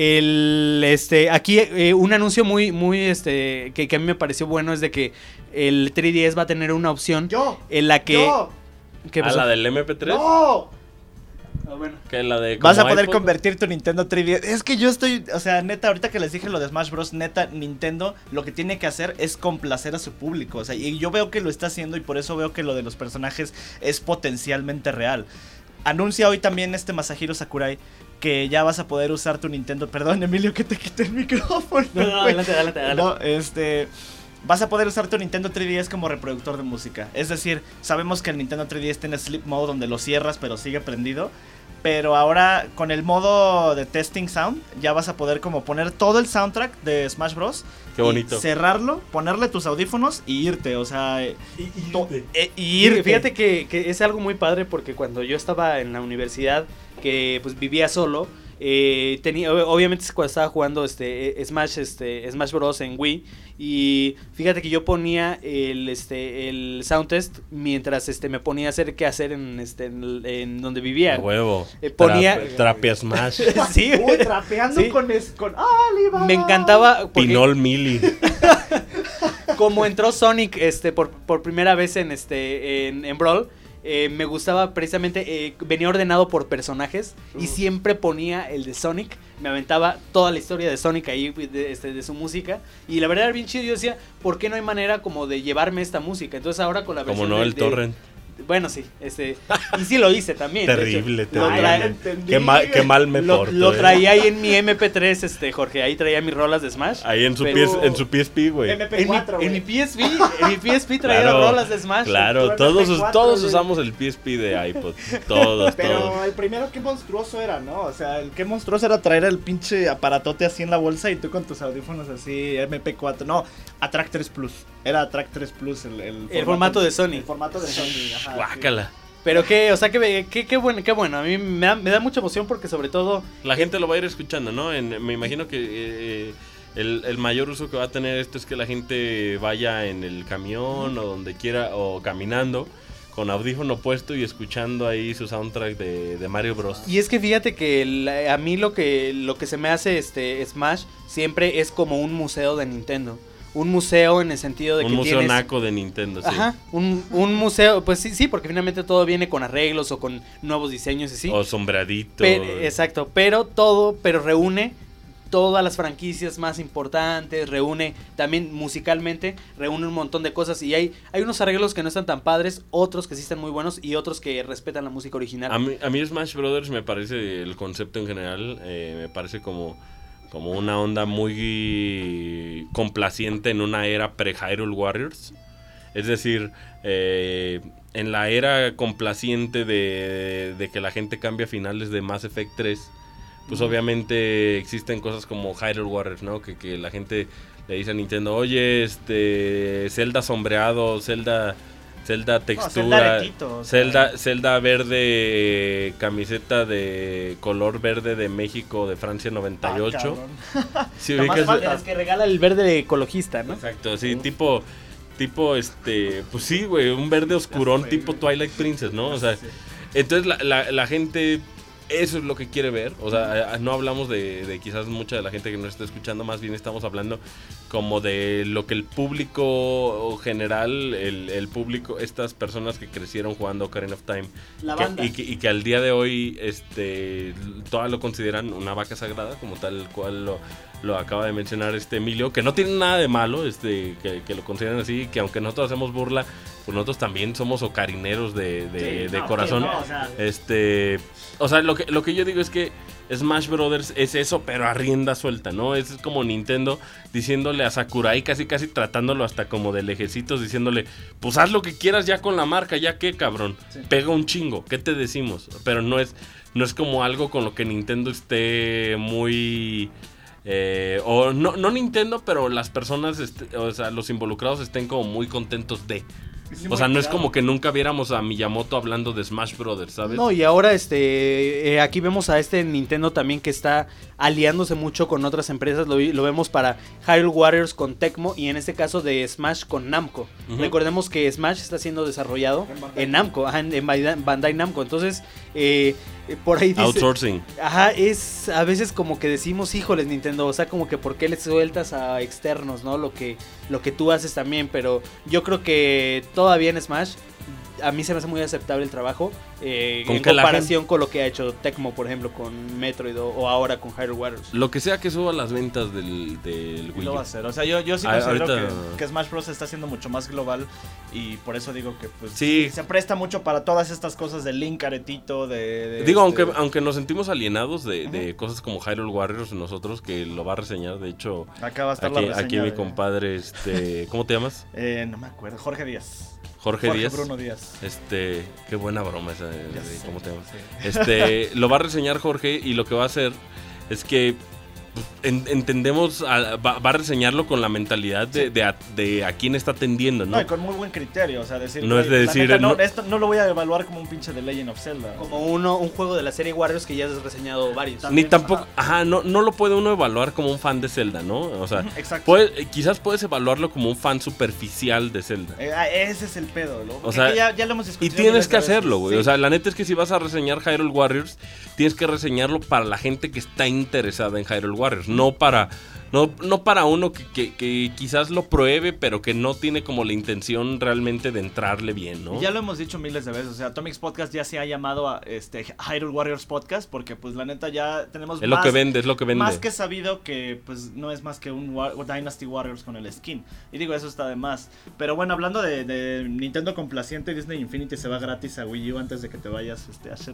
aquí un anuncio muy que a mí me pareció bueno es de que el 3DS va a tener una opción en la que... ¿Qué pasó? ¿La del MP3? ¡No! Bueno. Que la de Vas a poder iPod. convertir tu Nintendo 3DS. Es que yo estoy, o sea, neta, ahorita que les dije lo de Smash Bros, neta, Nintendo lo que tiene que hacer es complacer a su público. O sea, y yo veo que lo está haciendo y por eso veo que lo de los personajes es potencialmente real. Anuncia hoy también Masahiro Sakurai que ya vas a poder usar tu Nintendo. Perdón, Emilio, que te quité el micrófono. No, adelante. No, vas a poder usar tu Nintendo 3DS como reproductor de música. Es decir, sabemos que el Nintendo 3DS tiene Sleep Mode donde lo cierras pero sigue prendido. Pero ahora con el modo de testing sound ya vas a poder como poner todo el soundtrack de Smash Bros. Qué bonito. Cerrarlo, ponerle tus audífonos y irte, o sea... irte. Fíjate que es algo muy padre porque cuando yo estaba en la universidad, que pues vivía solo, obviamente cuando estaba jugando Smash Bros en Wii, y fíjate que yo ponía el sound test mientras me ponía a hacer qué hacer en donde vivía. A huevo. Ponía Trapia Smash. Sí. Uy, trapeando Sí. con Alibaba. Me encantaba porque Pinol Mili. como entró Sonic por primera vez en Brawl, me gustaba precisamente, venía ordenado por personajes y siempre ponía el de Sonic. Me aventaba toda la historia de Sonic ahí, de su música. Y la verdad era bien chido. Yo decía, ¿por qué no hay manera como de llevarme esta música? Entonces ahora con la versión Como no, el torrent. Bueno, sí, y sí lo hice también. Terrible, de hecho, terrible. Qué mal me porto. Lo traía ahí en mi MP3, Jorge, ahí traía mis rolas de Smash. Ahí en su PSP, güey. MP4, en mi PSP traía las rolas de Smash. Claro, todos usamos el PSP de iPod. Todos. Pero el primero, qué monstruoso era, ¿no? O sea, qué monstruoso era traer el pinche aparatote así en la bolsa y tú con tus audífonos así, MP4. No, Attract 3 Plus. Era Attract 3 Plus el formato de Sony. El formato de Sony, ajá. Guácala. Sí. Pero qué bueno. A mí me da mucha emoción porque sobre todo... La gente lo va a ir escuchando, ¿no? Me imagino que el mayor uso que va a tener esto es que la gente vaya en el camión o donde quiera o caminando con audífono puesto y escuchando ahí su soundtrack de Mario Bros. Y es que fíjate que a mí lo que se me hace Smash siempre es como un museo de Nintendo. Un museo en el sentido de que un museo naco de Nintendo, sí. Ajá, un museo, pues sí, porque finalmente todo viene con arreglos o con nuevos diseños y sí. O sombreadito. Exacto, pero reúne todas las franquicias más importantes, reúne también musicalmente, reúne un montón de cosas y hay unos arreglos que no están tan padres, otros que sí están muy buenos y otros que respetan la música original. A mí Smash Brothers me parece, el concepto en general, me parece como una onda muy complaciente en una era pre-Hyrule Warriors. Es decir, en la era complaciente de que la gente cambia finales de Mass Effect 3, pues obviamente existen cosas como Hyrule Warriors, ¿no? Que la gente le dice a Nintendo, oye, Zelda sombreado, Zelda textura, Zelda verde, camiseta de color verde de México, de Francia 98. Sí, las que regala el verde ecologista, ¿no? Exacto, sí, tipo, pues sí, güey, un verde oscurón tipo Twilight Princess, ¿no? O sea, entonces la gente, eso es lo que quiere ver. O sea, no hablamos de quizás mucha de la gente que nos está escuchando, más bien estamos hablando como de lo que el público general, el público, estas personas que crecieron jugando Ocarina of Time, la banda. Y que al día de hoy todas lo consideran una vaca sagrada, como tal cual lo acaba de mencionar Emilio, que no tiene nada de malo, que lo consideran así, que aunque nosotros hacemos burla, pues nosotros también somos ocarineros de corazón. O sea, lo que yo digo es que Smash Brothers es eso, pero a rienda suelta, ¿no? Es como Nintendo diciéndole a Sakurai, casi tratándolo hasta como de lejecitos, diciéndole, pues haz lo que quieras ya con la marca, ya que cabrón, pega un chingo, ¿qué te decimos? Pero no es como algo con lo que Nintendo esté muy... o no Nintendo, pero las personas, o sea, los involucrados estén como muy contentos de... O sea, no es como que nunca viéramos a Miyamoto hablando de Smash Brothers, ¿sabes? No, y ahora aquí vemos a Nintendo también que está aliándose mucho con otras empresas. Lo vemos para Hyrule Warriors con Tecmo y en este caso de Smash con Namco. Recordemos que Smash está siendo desarrollado en Namco, en Bandai Namco. Entonces, por ahí dice... Outsourcing. Ajá, es a veces como que decimos, híjoles Nintendo, o sea, como que por qué le sueltas a externos, ¿no? Lo que tú haces también, pero yo creo que todavía en Smash a mí se me hace muy aceptable el trabajo en comparación con lo que ha hecho Tecmo, por ejemplo, con Metroid o ahora con Hyrule Warriors. Lo que sea que suba las ventas del Wii U. Lo va a hacer. O sea, yo sí considero que Smash Bros. Está siendo mucho más global y por eso digo que pues se presta mucho para todas estas cosas de Link, Aretito, Digo, aunque nos sentimos alienados de cosas como Hyrule Warriors nosotros, que lo va a reseñar, de hecho, acá va a estar la reseña aquí mi compadre, ¿cómo te llamas? No me acuerdo, Jorge Díaz. Jorge Díaz. Bruno Díaz. Qué buena broma esa de cómo te llamas. Lo va a reseñar Jorge y lo que va a hacer es que entendemos, va a reseñarlo con la mentalidad de a quién está atendiendo, ¿no? No, y con muy buen criterio, o sea, decir... No es de decir... Neta, esto no lo voy a evaluar como un pinche de Legend of Zelda. Como un juego de la serie Warriors que ya has reseñado varios. Ni tampoco... no lo puede uno evaluar como un fan de Zelda, ¿no? O sea, quizás puedes evaluarlo como un fan superficial de Zelda. Ese es el pedo, ¿no? O sea, ya lo hemos discutido. Y tienes que hacerlo, güey. Sí. O sea, la neta es que si vas a reseñar Hyrule Warriors, tienes que reseñarlo para la gente que está interesada en Hyrule Warriors, no para No para uno que quizás lo pruebe, pero que no tiene como la intención realmente de entrarle bien, ¿no? Ya lo hemos dicho miles de veces, o sea, Atomics Podcast ya se ha llamado a Hyrule Warriors Podcast, porque pues la neta ya tenemos es lo que vende. Más que sabido que pues no es más que un Dynasty Warriors con el skin. Y digo, eso está de más. Pero bueno, hablando de Nintendo complaciente, Disney Infinity se va gratis a Wii U antes de que te vayas a hacer.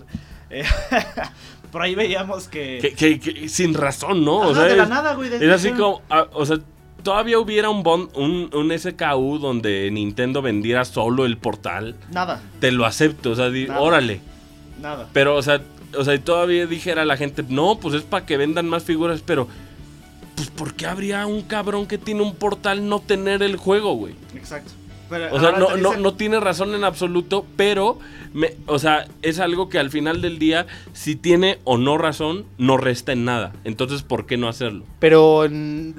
Por ahí veíamos que sin razón, ¿no? Ajá, o sea, de la nada, güey. Es así como, o sea, todavía hubiera un SKU donde Nintendo vendiera solo el portal. Nada. Te lo acepto, o sea, órale. Nada. Pero, o sea, todavía dijera la gente, no, pues es para que vendan más figuras, pero pues ¿por qué habría un cabrón que tiene un portal no tener el juego, güey? Exacto. Pero o sea, no tiene razón en absoluto, pero o sea, es algo que al final del día, si tiene o no razón, no resta en nada. Entonces, ¿por qué no hacerlo? Pero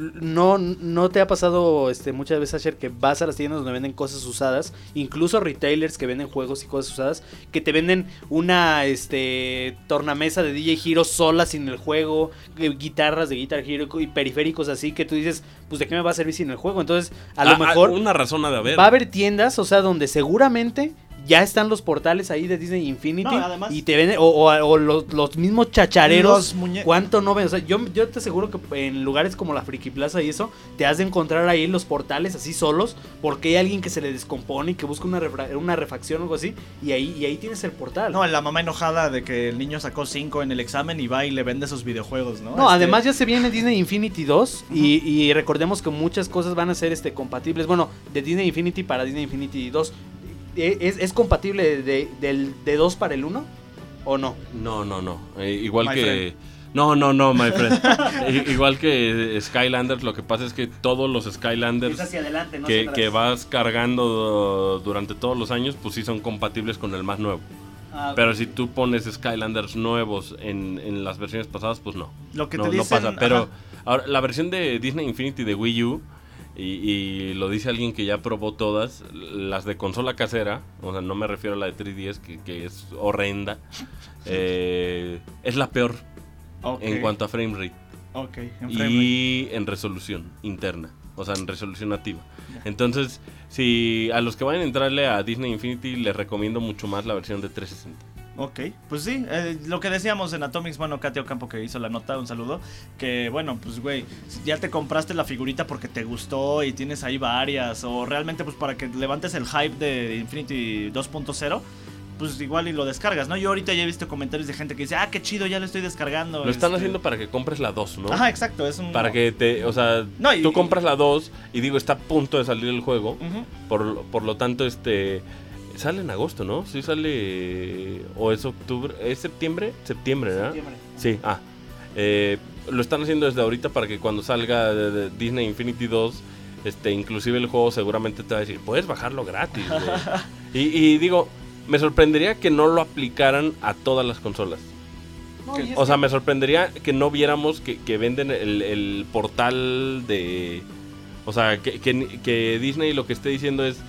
no te ha pasado muchas veces, Asher, que vas a las tiendas donde venden cosas usadas, incluso retailers que venden juegos y cosas usadas, que te venden una tornamesa de DJ Hero sola sin el juego, guitarras de Guitar Hero y periféricos así, que tú dices, pues ¿de qué me va a servir sin el juego? Entonces, a lo mejor una razón ha de haber. Va a haber tiendas, o sea, donde seguramente ya están los portales ahí de Disney Infinity, no, además, y te venden, o los mismos chachareros, los ¿cuánto no ven? O sea, yo te aseguro que en lugares como la Friki Plaza y eso, te has de encontrar ahí los portales así solos, porque hay alguien que se le descompone y que busca una refacción o algo así, y ahí tienes el portal. No, la mamá enojada de que el niño sacó 5 en el examen y va y le vende sus videojuegos, ¿no? No, además ya se viene Disney Infinity 2, y recordemos que muchas cosas van a ser compatibles, bueno, de Disney Infinity para Disney Infinity 2. ¿Es compatible de 2 para el 1 o no? No. Igual My que... friend. No, my friend. Igual que Skylanders, lo que pasa es que todos los Skylanders es hacia adelante, no que vas cargando durante todos los años, pues sí son compatibles con el más nuevo. Pero si tú pones Skylanders nuevos en las versiones pasadas, pues no. Lo que no, te dicen, no pasa. Pero ajá. ahora, la versión de Disney Infinity de Wii U, y lo dice alguien que ya probó todas, las de consola casera, o sea, no me refiero a la de 3DS, que es horrenda, es la peor en cuanto a frame rate. Y en resolución interna, o sea, en resolución nativa. Entonces, si a los que vayan a entrarle a Disney Infinity, les recomiendo mucho más la versión de 360. Ok, pues sí, lo que decíamos en Atomics, bueno, Katy Ocampo que hizo la nota, un saludo, que bueno, pues güey, ya te compraste la figurita porque te gustó y tienes ahí varias, o realmente pues para que levantes el hype de Infinity 2.0, pues igual y lo descargas, ¿no? Yo ahorita ya he visto comentarios de gente que dice, qué chido, ya lo estoy descargando. Lo están haciendo para que compres la 2, ¿no? Ajá, exacto, es un... Para que o sea, no, tú compras la 2 y digo, está a punto de salir el juego, por lo tanto, sale en agosto, ¿no? Sí sale... ¿O es octubre? ¿Es septiembre? Septiembre, ¿verdad? Sí, lo están haciendo desde ahorita para que cuando salga de Disney Infinity 2, inclusive el juego seguramente te va a decir, puedes bajarlo gratis, güey. y digo, me sorprendería que no lo aplicaran a todas las consolas. No, O sea, me sorprendería que no viéramos que venden el portal de... O sea, que Disney lo que esté diciendo es...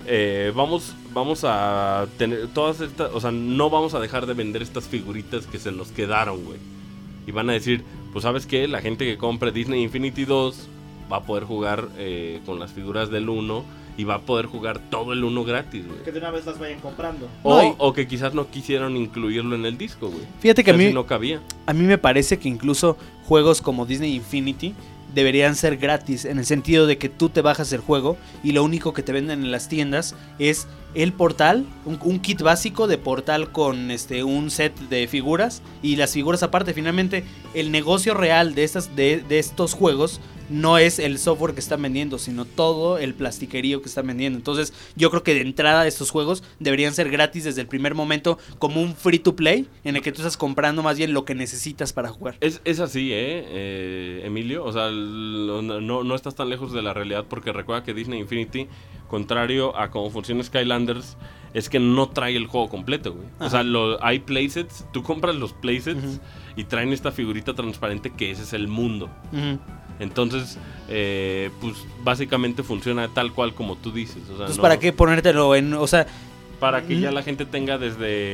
vamos a tener todas estas, o sea, no vamos a dejar de vender estas figuritas que se nos quedaron, güey. Y van a decir, pues ¿sabes qué? La gente que compre Disney Infinity 2 va a poder jugar con las figuras del 1 y va a poder jugar todo el 1 gratis, güey. Que de una vez las vayan comprando. O que quizás no quisieron incluirlo en el disco, güey. Fíjate que no cabía. A mí me parece que incluso juegos como Disney Infinity deberían ser gratis, en el sentido de que tú te bajas el juego y lo único que te venden en las tiendas es el portal, un kit básico de portal con un set de figuras y las figuras aparte. Finalmente el negocio real de estos juegos no es el software que están vendiendo, sino todo el plastiquerío que están vendiendo. Entonces yo creo que de entrada estos juegos deberían ser gratis desde el primer momento, como un free to play en el que tú estás comprando más bien lo que necesitas para jugar. Es así, Emilio. O sea, no estás tan lejos de la realidad, porque recuerda que Disney Infinity, contrario a cómo funciona Skylanders, es que no trae el juego completo, güey. O sea, hay playsets, tú compras los playsets y traen esta figurita transparente que ese es el mundo. Entonces, pues básicamente funciona tal cual como tú dices. O sea, entonces, ¿para qué ponértelo en, o sea, para que ya la gente tenga desde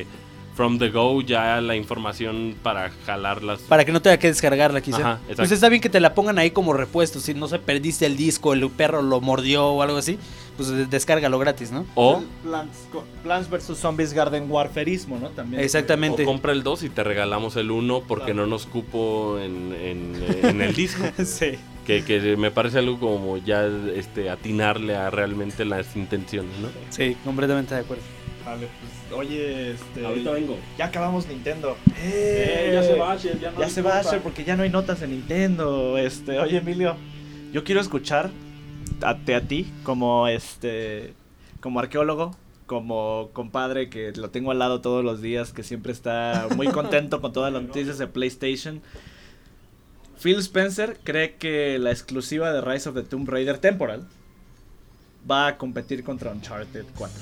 from the go ya la información para jalarlas. Para que no tenga que descargarla, quizá. Ajá, exacto. Pues está bien que te la pongan ahí como repuesto. Si no se perdiste el disco, el perro lo mordió o algo así, pues descárgalo gratis, ¿no? O Plants vs Zombies Garden Warfareismo, ¿no? También. Exactamente. compra el 2 y te regalamos el 1 porque no nos cupo en el disco. Sí. Que me parece algo como ya atinarle a realmente las intenciones, ¿no? Sí, completamente de acuerdo. Vale, pues, oye, Ahorita vengo. ya acabamos Nintendo. Ya se va, Asher, Ya se va, Asher, porque ya no hay notas en Nintendo. Oye, Emilio, yo quiero escuchar a ti como como arqueólogo, como compadre que lo tengo al lado todos los días, que siempre está muy contento con todas las noticias de PlayStation. Phil Spencer cree que la exclusiva de Rise of the Tomb Raider Temporal va a competir contra Uncharted 4.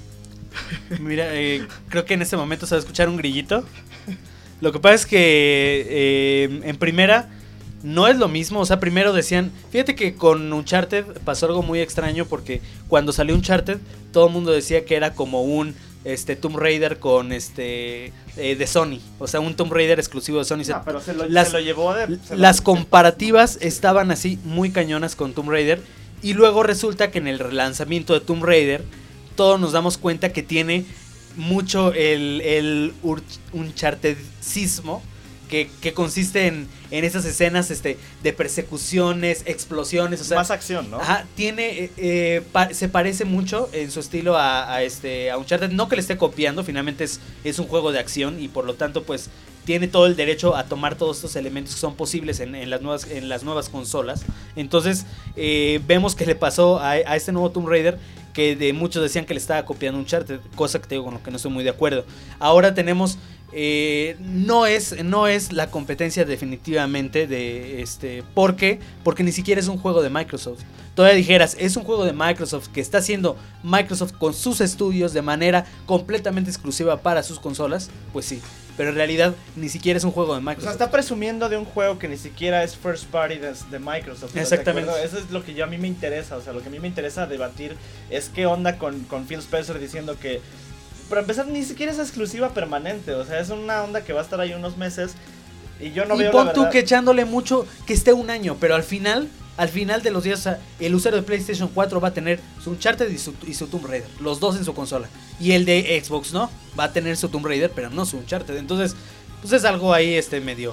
Mira, creo que en este momento se va a escuchar un grillito. Lo que pasa es que en primera no es lo mismo. O sea, primero decían, fíjate que con Uncharted pasó algo muy extraño porque cuando salió Uncharted todo el mundo decía que era como un Tomb Raider con de Sony, o sea, un Tomb Raider exclusivo de Sony. No, pero se lo llevó las comparativas estaban así muy cañonas con Tomb Raider y luego resulta que en el relanzamiento de Tomb Raider todos nos damos cuenta que tiene mucho el Unchartedismo que consiste en esas escenas de persecuciones, explosiones, o sea, más acción, ¿no? Ajá, tiene se parece mucho en su estilo a Uncharted, no que le esté copiando, finalmente es un juego de acción y por lo tanto pues tiene todo el derecho a tomar todos estos elementos que son posibles en las nuevas consolas. Entonces vemos que le pasó a este nuevo Tomb Raider que de muchos decían que le estaba copiando Uncharted, cosa que te digo con lo que no estoy muy de acuerdo. Ahora tenemos no es la competencia definitivamente de ¿por qué? Porque ni siquiera es un juego de Microsoft. Todavía dijeras, es un juego de Microsoft que está haciendo Microsoft con sus estudios de manera completamente exclusiva para sus consolas, pues sí, pero en realidad ni siquiera es un juego de Microsoft. O sea, está presumiendo de un juego que ni siquiera es first party de Microsoft. Exactamente. Eso es lo que a mí me interesa, o sea, lo que a mí me interesa debatir es qué onda con Phil Spencer diciendo que para empezar, ni siquiera es exclusiva permanente. O sea, es una onda que va a estar ahí unos meses. Y yo no veo la pon tú verdad. que echándole mucho, que esté un año. Pero al final de los días, o sea, el usuario de PlayStation 4 va a tener su Uncharted y su Tomb Raider. Los dos en su consola. Y el de Xbox, ¿no? Va a tener su Tomb Raider, pero no su Uncharted. Entonces, pues es algo ahí medio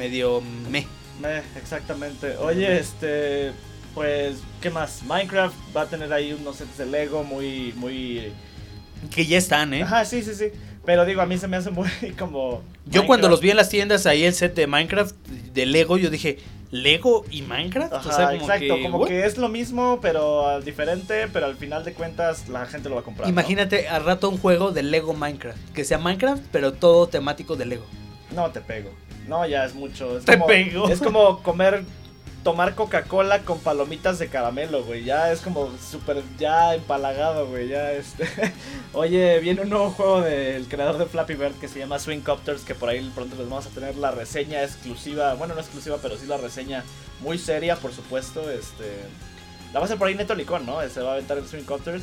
Exactamente. Oye, pues, ¿qué más? Minecraft va a tener ahí unos sets de Lego muy... que ya están, ¿eh? Ajá, sí. Pero digo, a mí se me hace muy como... Yo cuando los vi en las tiendas ahí el set de Minecraft de Lego, yo dije, ¿Lego y Minecraft? Ajá, o sea, como exacto, que, como que es lo mismo, pero diferente, pero al final de cuentas la gente lo va a comprar. Imagínate al rato un juego de Lego Minecraft, que sea Minecraft, pero todo temático de Lego. No te pego. No, ya es mucho. Pego. Es como tomar Coca-Cola con palomitas de caramelo, güey. Ya es como súper ya empalagado, güey. Ya Oye, viene un nuevo juego del creador de Flappy Bird que se llama Swing Copters, que por ahí pronto les vamos a tener la reseña exclusiva. Bueno, no exclusiva, pero sí la reseña muy seria, por supuesto. La va a hacer por ahí Neto Licón, ¿no? Se va a aventar el Swing Copters.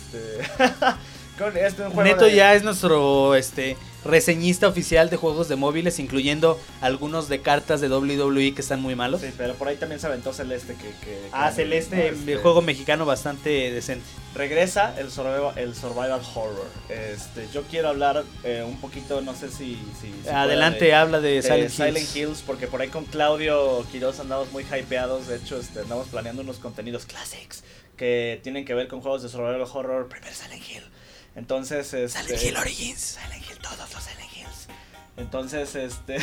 Un juego Neto ya es nuestro reseñista oficial de juegos de móviles, incluyendo algunos de cartas de WWE que están muy malos. Sí, pero por ahí también se aventó Celeste. Celeste, el juego mexicano bastante decente. Regresa el survival horror. Yo quiero hablar un poquito, no sé si adelante, habla de Silent Hills, porque por ahí con Claudio Quiroz andamos muy hypeados. De hecho, andamos planeando unos contenidos classics que tienen que ver con juegos de survival horror. Primer Silent Hill. Entonces, Silent Hill Origins. Silent Hill, todos los Silent Hills. Entonces,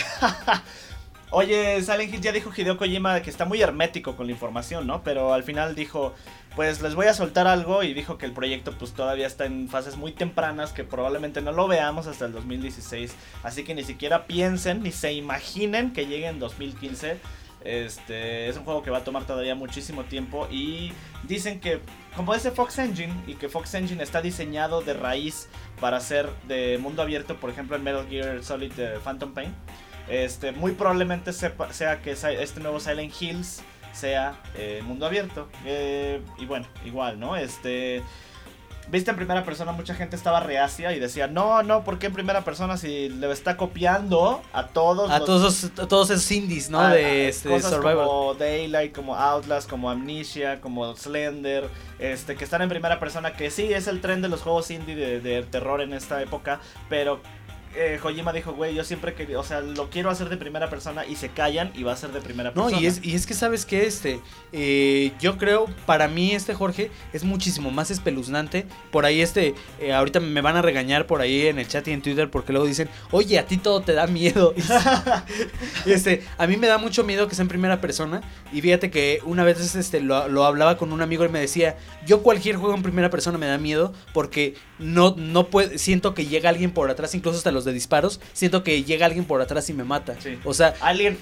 Oye, Silent Hill ya dijo Hideo Kojima que está muy hermético con la información, ¿no? Pero al final dijo, pues les voy a soltar algo, y dijo que el proyecto pues todavía está en fases muy tempranas, que probablemente no lo veamos hasta el 2016. Así que ni siquiera piensen, ni se imaginen que llegue en 2015. Es un juego que va a tomar todavía muchísimo tiempo, y dicen que como es de Fox Engine, y que Fox Engine está diseñado de raíz para ser de mundo abierto, por ejemplo en Metal Gear Solid Phantom Pain, muy probablemente sea que este nuevo Silent Hills sea mundo abierto, y bueno, igual, ¿no? viste en primera persona, mucha gente estaba reacia y decía, no, ¿por qué en primera persona si le está copiando a todos todos esos indies, ¿no? De cosas Survival. como Daylight, como Outlast, como Amnesia, como Slender, que están en primera persona, que sí es el tren de los juegos indie de terror en esta época, pero Kojima dijo, güey, yo siempre quería, o sea, lo quiero hacer de primera persona, y se callan y va a ser de primera persona. No, y es que sabes que yo creo, para mí Jorge, es muchísimo más espeluznante. Por ahí ahorita me van a regañar por ahí en el chat y en Twitter porque luego dicen, oye, a ti todo te da miedo. A mí me da mucho miedo que sea en primera persona. Y fíjate que una vez lo hablaba con un amigo y me decía, yo cualquier juego en primera persona me da miedo porque no siento que llega alguien por atrás, incluso hasta los de disparos, siento que llega alguien por atrás y me mata. Sí. O sea, Alien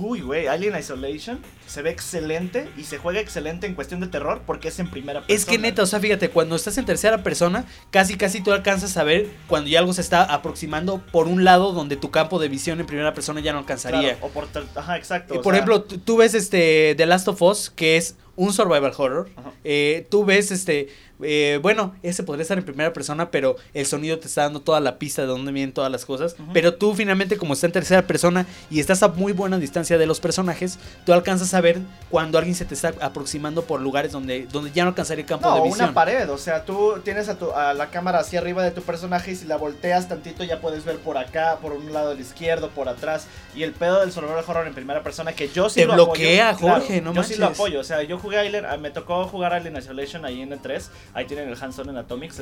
Isolation se ve excelente y se juega excelente en cuestión de terror porque es en primera persona. Es que neta, o sea, fíjate, cuando estás en tercera persona, casi tú alcanzas a ver cuando ya algo se está aproximando por un lado donde tu campo de visión en primera persona ya no alcanzaría. Claro, ajá, exacto. Por ejemplo, tú ves The Last of Us, que es un survival horror. Tú ves bueno, ese podría estar en primera persona, pero el sonido te está dando toda la pista de dónde vienen todas las cosas. Pero tú finalmente, como está en tercera persona y estás a muy buena distancia de los personajes, tú alcanzas a ver cuando alguien se te está aproximando por lugares donde ya no alcanzaría el campo de visión. Una pared, o sea, tú tienes a la cámara hacia arriba de tu personaje y si la volteas tantito ya puedes ver por acá, por un lado del izquierdo, por atrás. Y el pedo del survival horror en primera persona, que yo sí te lo bloquea, apoyo, Jorge, claro, no yo manches. sí lo apoyo, o sea, yo jugué me tocó jugar Alien Isolation ahí en E3, ahí tienen el hands-on en Atomics,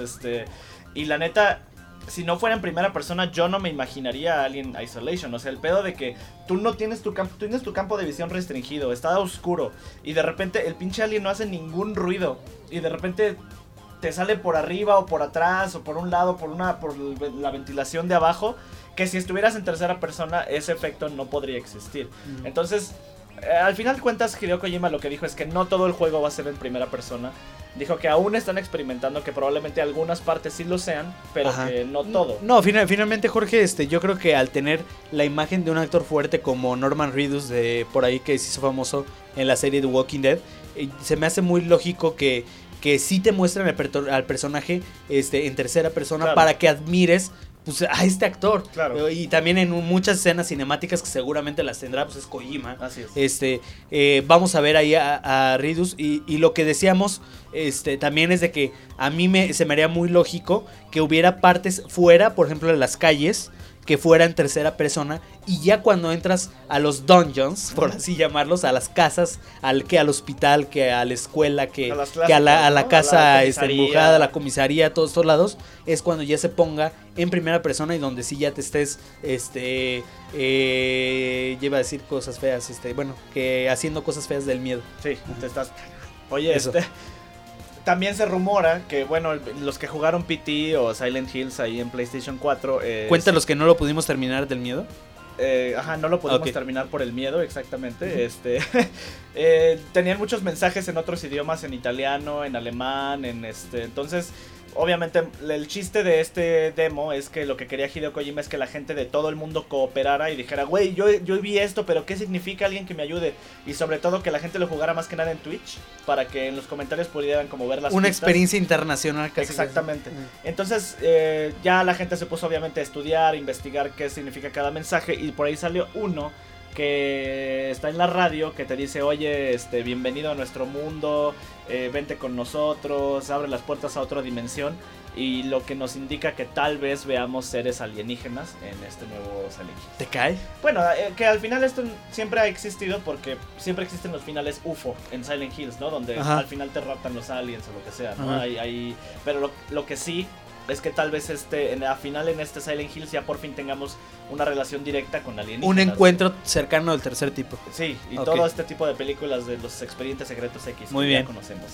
y la neta, si no fuera en primera persona, yo no me imaginaría Alien Isolation. O sea, el pedo de que tú no tienes tu campo de visión restringido, está oscuro, y de repente el pinche alien no hace ningún ruido, y de repente te sale por arriba o por atrás o por un lado, por la ventilación de abajo, que si estuvieras en tercera persona ese efecto no podría existir. Entonces, al final de cuentas, Hideo Kojima lo que dijo es que no todo el juego va a ser en primera persona. Dijo que aún están experimentando, que probablemente algunas partes sí lo sean, pero que no todo. No, finalmente, Jorge, yo creo que al tener la imagen de un actor fuerte como Norman Reedus, de por ahí que se hizo famoso en la serie The Walking Dead, se me hace muy lógico que sí te muestran al personaje en tercera persona, claro, para que admires pues a este actor. Claro. Y también en muchas escenas cinemáticas que seguramente las tendrá, pues es Kojima. Así es. Vamos a ver ahí a Reedus y lo que decíamos también es de que a mí se me haría muy lógico que hubiera partes fuera, por ejemplo, en las calles, que fuera en tercera persona, y ya cuando entras a los dungeons, por así llamarlos, a las casas, al hospital, que a la escuela, que a la casa embrujada, a la comisaría, a todos estos lados, es cuando ya se ponga en primera persona y donde sí ya te estés, lleva a decir cosas feas, que haciendo cosas feas del miedo. Sí, te estás... Oye, también se rumora que, bueno, los que jugaron PT o Silent Hills ahí en PlayStation 4... Cuéntanos que no lo pudimos terminar del miedo. No lo pudimos terminar por el miedo, exactamente. Tenían muchos mensajes en otros idiomas, en italiano, en alemán, entonces... Obviamente el chiste de este demo es que lo que quería Hideo Kojima es que la gente de todo el mundo cooperara y dijera, güey, yo vi esto, pero ¿qué significa alguien que me ayude? Y sobre todo que la gente lo jugara más que nada en Twitch, para que en los comentarios pudieran como ver las una pistas. Experiencia internacional casi. Exactamente. Entonces ya la gente se puso obviamente a estudiar, investigar qué significa cada mensaje, y por ahí salió uno que está en la radio, que te dice, oye, bienvenido a nuestro mundo, vente con nosotros, abre las puertas a otra dimensión, y lo que nos indica que tal vez veamos seres alienígenas en este nuevo Silent Hill. ¿Te cae? Bueno, que al final esto siempre ha existido, porque siempre existen los finales UFO en Silent Hills, ¿no? Donde al final te raptan los aliens o lo que sea, ¿no? Pero lo que sí es que tal vez al final en este Silent Hills ya por fin tengamos una relación directa con alienígenas. Un encuentro cercano del tercer tipo. Sí, y todo este tipo de películas de los expedientes secretos X muy que bien. Ya conocemos.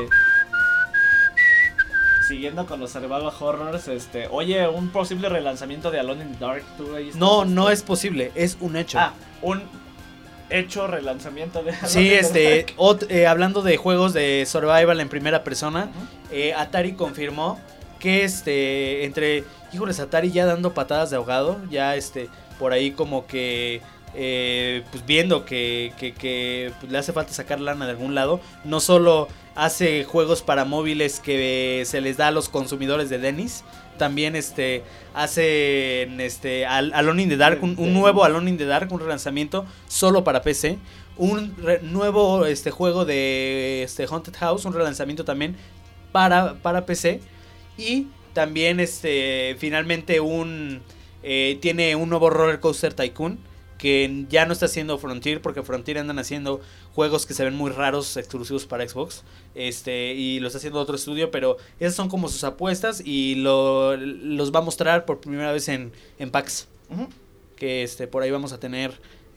Siguiendo con los survival horrors, oye, un posible relanzamiento de Alone in the Dark. ¿Tú ahí estás? No es posible, es un hecho. Un hecho relanzamiento de Alone sí, in the Dark. Hablando de juegos de survival en primera persona, Atari confirmó que híjoles, Atari ya dando patadas de ahogado, ya por ahí como que pues viendo que pues, le hace falta sacar lana de algún lado. No solo hace juegos para móviles que se les da a los consumidores de Dennis, también hace Alone in the Dark, un nuevo Alone in the Dark, un relanzamiento solo para PC. Un nuevo juego de Haunted House, un relanzamiento también para PC. Y también finalmente tiene un nuevo Roller Coaster Tycoon, que ya no está haciendo Frontier, porque Frontier andan haciendo juegos que se ven muy raros, exclusivos para Xbox, y lo está haciendo otro estudio, pero esas son como sus apuestas, y los va a mostrar por primera vez en PAX, que por ahí vamos a tener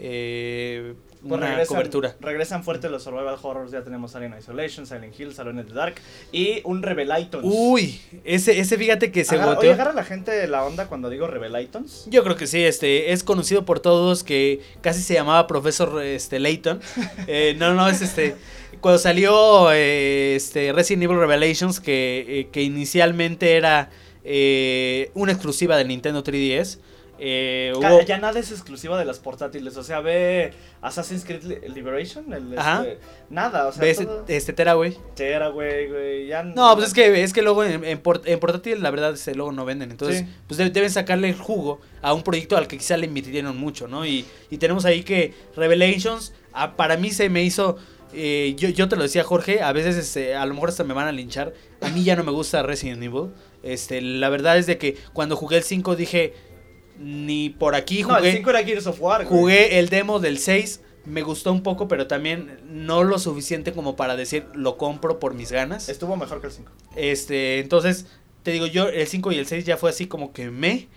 una cobertura. Regresan fuerte los survival horrors. Ya tenemos Alien Isolation, Silent Hill, Alone in the Dark y un Revelatons. Uy, ese fíjate que se boteó. Oye, ¿agarra la gente la onda cuando digo Revelatons? Yo creo que sí, es conocido por todos, que casi se llamaba Profesor Layton. No, es cuando salió Resident Evil Revelations, que inicialmente era una exclusiva del Nintendo 3DS. Ya nada es exclusiva de las portátiles, o sea, ve Assassin's Creed Liberation, nada, o sea, ve Tearaway, güey, ya no, pues es que luego en portátil la verdad luego no venden, entonces sí, pues deben sacarle el jugo a un proyecto al que quizá le invirtieron mucho, ¿no? Y tenemos ahí que Revelations, para mí se me hizo, yo te lo decía, Jorge, a veces a lo mejor hasta me van a linchar, a mí ya no me gusta Resident Evil, la verdad es de que cuando jugué el 5 dije, ni por aquí jugué. No, el 5 era Gears of War, güey. Jugué el demo del 6, me gustó un poco, pero también no lo suficiente como para decir lo compro por mis ganas. Estuvo mejor que el 5. Entonces, te digo, yo el 5 y el 6 ya fue así como que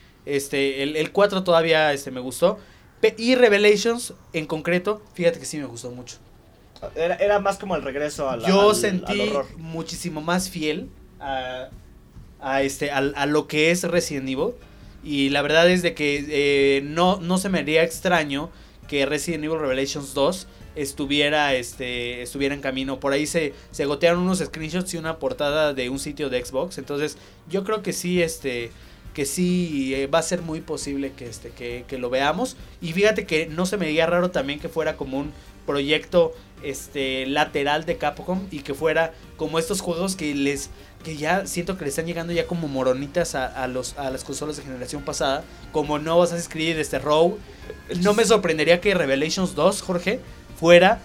el 4 todavía me gustó. Y Revelations en concreto, fíjate que sí me gustó mucho. Era más como el regreso al sentí al horror. Muchísimo más fiel a lo que es Resident Evil. Y la verdad es de que no se me haría extraño que Resident Evil Revelations 2 estuviera en camino. Por ahí se gotearon unos screenshots y una portada de un sitio de Xbox. Entonces yo creo que sí, va a ser muy posible que lo veamos. Y fíjate que no se me haría raro también que fuera como un proyecto lateral de Capcom, y que fuera como estos juegos que ya siento que le están llegando ya como moronitas a las consolas de generación pasada, como nuevo Assassin's Creed, Rogue. No me sorprendería que Revelations 2, Jorge, fuera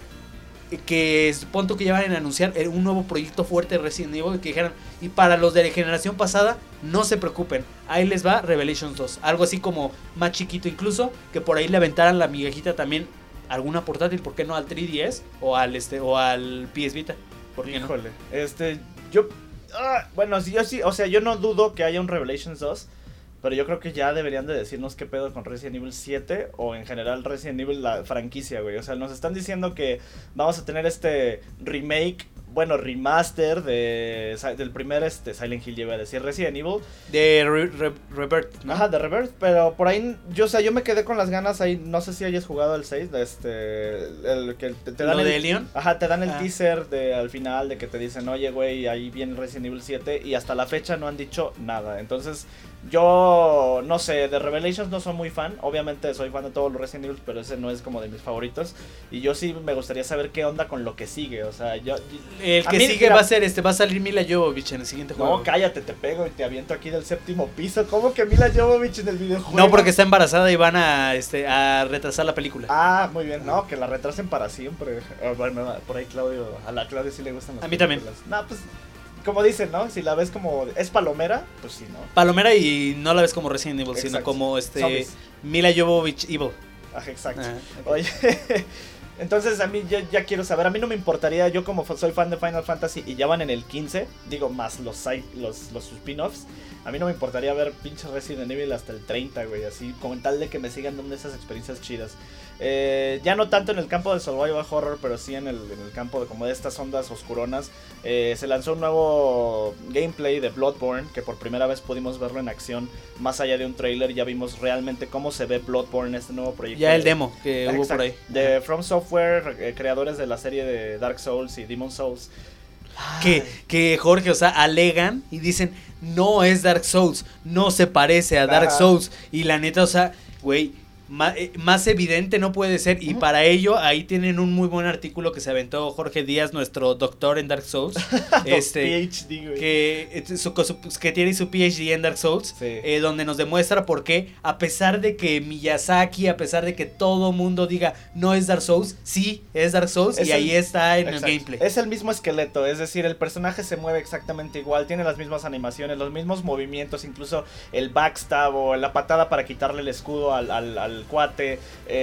que punto que ya van a anunciar un nuevo proyecto fuerte de Resident Evil, que dijeran, y para los de la generación pasada, no se preocupen, ahí les va Revelations 2, algo así como más chiquito incluso, que por ahí le aventaran la migajita también alguna portátil, ¿por qué no al 3DS o al PS Vita? ¿Por qué Híjole, yo bueno, yo sí, o sea, yo no dudo que haya un Revelations 2, pero yo creo que ya deberían de decirnos qué pedo con Resident Evil 7 o en general Resident Evil la franquicia, güey. O sea, nos están diciendo que vamos a tener remake, bueno, remaster del primer Silent Hill, lleva a decir Resident Evil. De Rebirth, ¿no? Ajá, de Rebirth, pero por ahí, yo me quedé con las ganas ahí, no sé si hayas jugado el 6, el que te dan ¿Lo de Leon? Ajá, te dan el teaser al final de que te dicen, oye, güey, ahí viene Resident Evil 7, y hasta la fecha no han dicho nada. Entonces, yo no sé, de Revelations no soy muy fan, obviamente soy fan de todos los Resident Evil, pero ese no es como de mis favoritos, y yo sí me gustaría saber qué onda con lo que sigue, o sea, el que sigue va a ser va a salir Mila Jovovich en el siguiente juego. No, cállate, te pego y te aviento aquí del 7º piso. ¿Cómo que Mila Jovovich en el videojuego? No, porque está embarazada y van a retrasar la película. Ah, muy bien. No, que la retrasen para siempre. Bueno, por ahí a la Claudia sí le gustan las películas. A mí también. No, pues, como dicen, ¿no? Si la ves como... ¿Es palomera? Pues sí, ¿no? Palomera, y no la ves como Resident Evil, exacto, sino como Mila Jovovich Evil. Ajá, exacto. Oye... Entonces a mí ya quiero saber, a mí no me importaría, yo como soy fan de Final Fantasy y ya van en el 15, digo más los spin-offs, a mí no me importaría ver pinche Resident Evil hasta el 30, güey, así como tal de que me sigan dando esas experiencias chidas. Ya no tanto en el campo de survival horror, pero sí en el campo de como de estas ondas oscuronas. Se lanzó un nuevo gameplay de Bloodborne, que por primera vez pudimos verlo en acción, más allá de un trailer, ya vimos realmente cómo se ve Bloodborne, este nuevo proyecto. Ya el demo que hubo por ahí. De From Software, creadores de la serie de Dark Souls y Demon Souls. Que Jorge, o sea, alegan y dicen, no es Dark Souls, no se parece a Dark Souls. Y la neta, o sea, güey, más evidente no puede ser. Y para ello, ahí tienen un muy buen artículo que se aventó Jorge Díaz, nuestro doctor en Dark Souls. PhD, güey. Que tiene su PhD en Dark Souls. Sí. Donde nos demuestra por qué, a pesar de que Miyazaki, a pesar de que todo mundo diga no es Dark Souls, sí es Dark Souls. Y ahí está en el gameplay. Es el mismo esqueleto, es decir, el personaje se mueve exactamente igual, tiene las mismas animaciones, los mismos movimientos, incluso el backstab o la patada para quitarle el escudo al cuate,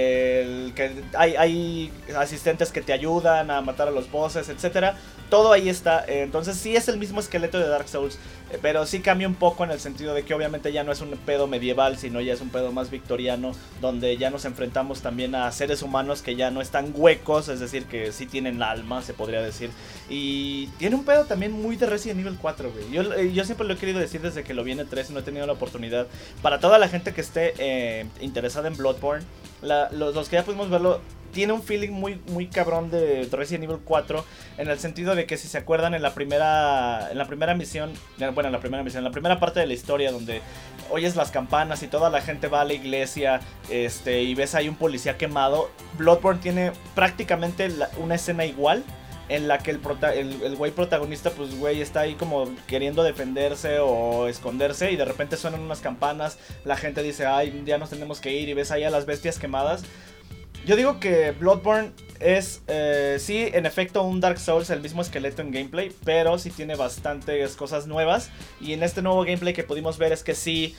que hay asistentes que te ayudan a matar a los bosses, etcétera. Todo ahí está, entonces sí es el mismo esqueleto de Dark Souls, pero sí cambia un poco en el sentido de que obviamente ya no es un pedo medieval, sino ya es un pedo más victoriano, donde ya nos enfrentamos también a seres humanos que ya no están huecos, es decir, que sí tienen alma, se podría decir, y tiene un pedo también muy de Resident Evil 4, güey. Yo siempre lo he querido decir desde que lo vi en E3 y no he tenido la oportunidad. Para toda la gente que esté interesada en Bloodborne, los que ya pudimos verlo, tiene un feeling muy, muy cabrón de Resident Evil 4, en el sentido de que si se acuerdan en la primera misión, bueno, en la primera parte de la historia, donde oyes las campanas y toda la gente va a la iglesia, y ves ahí un policía quemado, Bloodborne tiene prácticamente una escena igual, en la que el güey protagonista, pues güey, está ahí como queriendo defenderse o esconderse, y de repente suenan unas campanas, la gente dice, ay, ya nos tenemos que ir, y ves ahí a las bestias quemadas. Yo digo que Bloodborne es, sí, en efecto un Dark Souls, el mismo esqueleto en gameplay, pero sí tiene bastantes cosas nuevas. Y en este nuevo gameplay que pudimos ver es que sí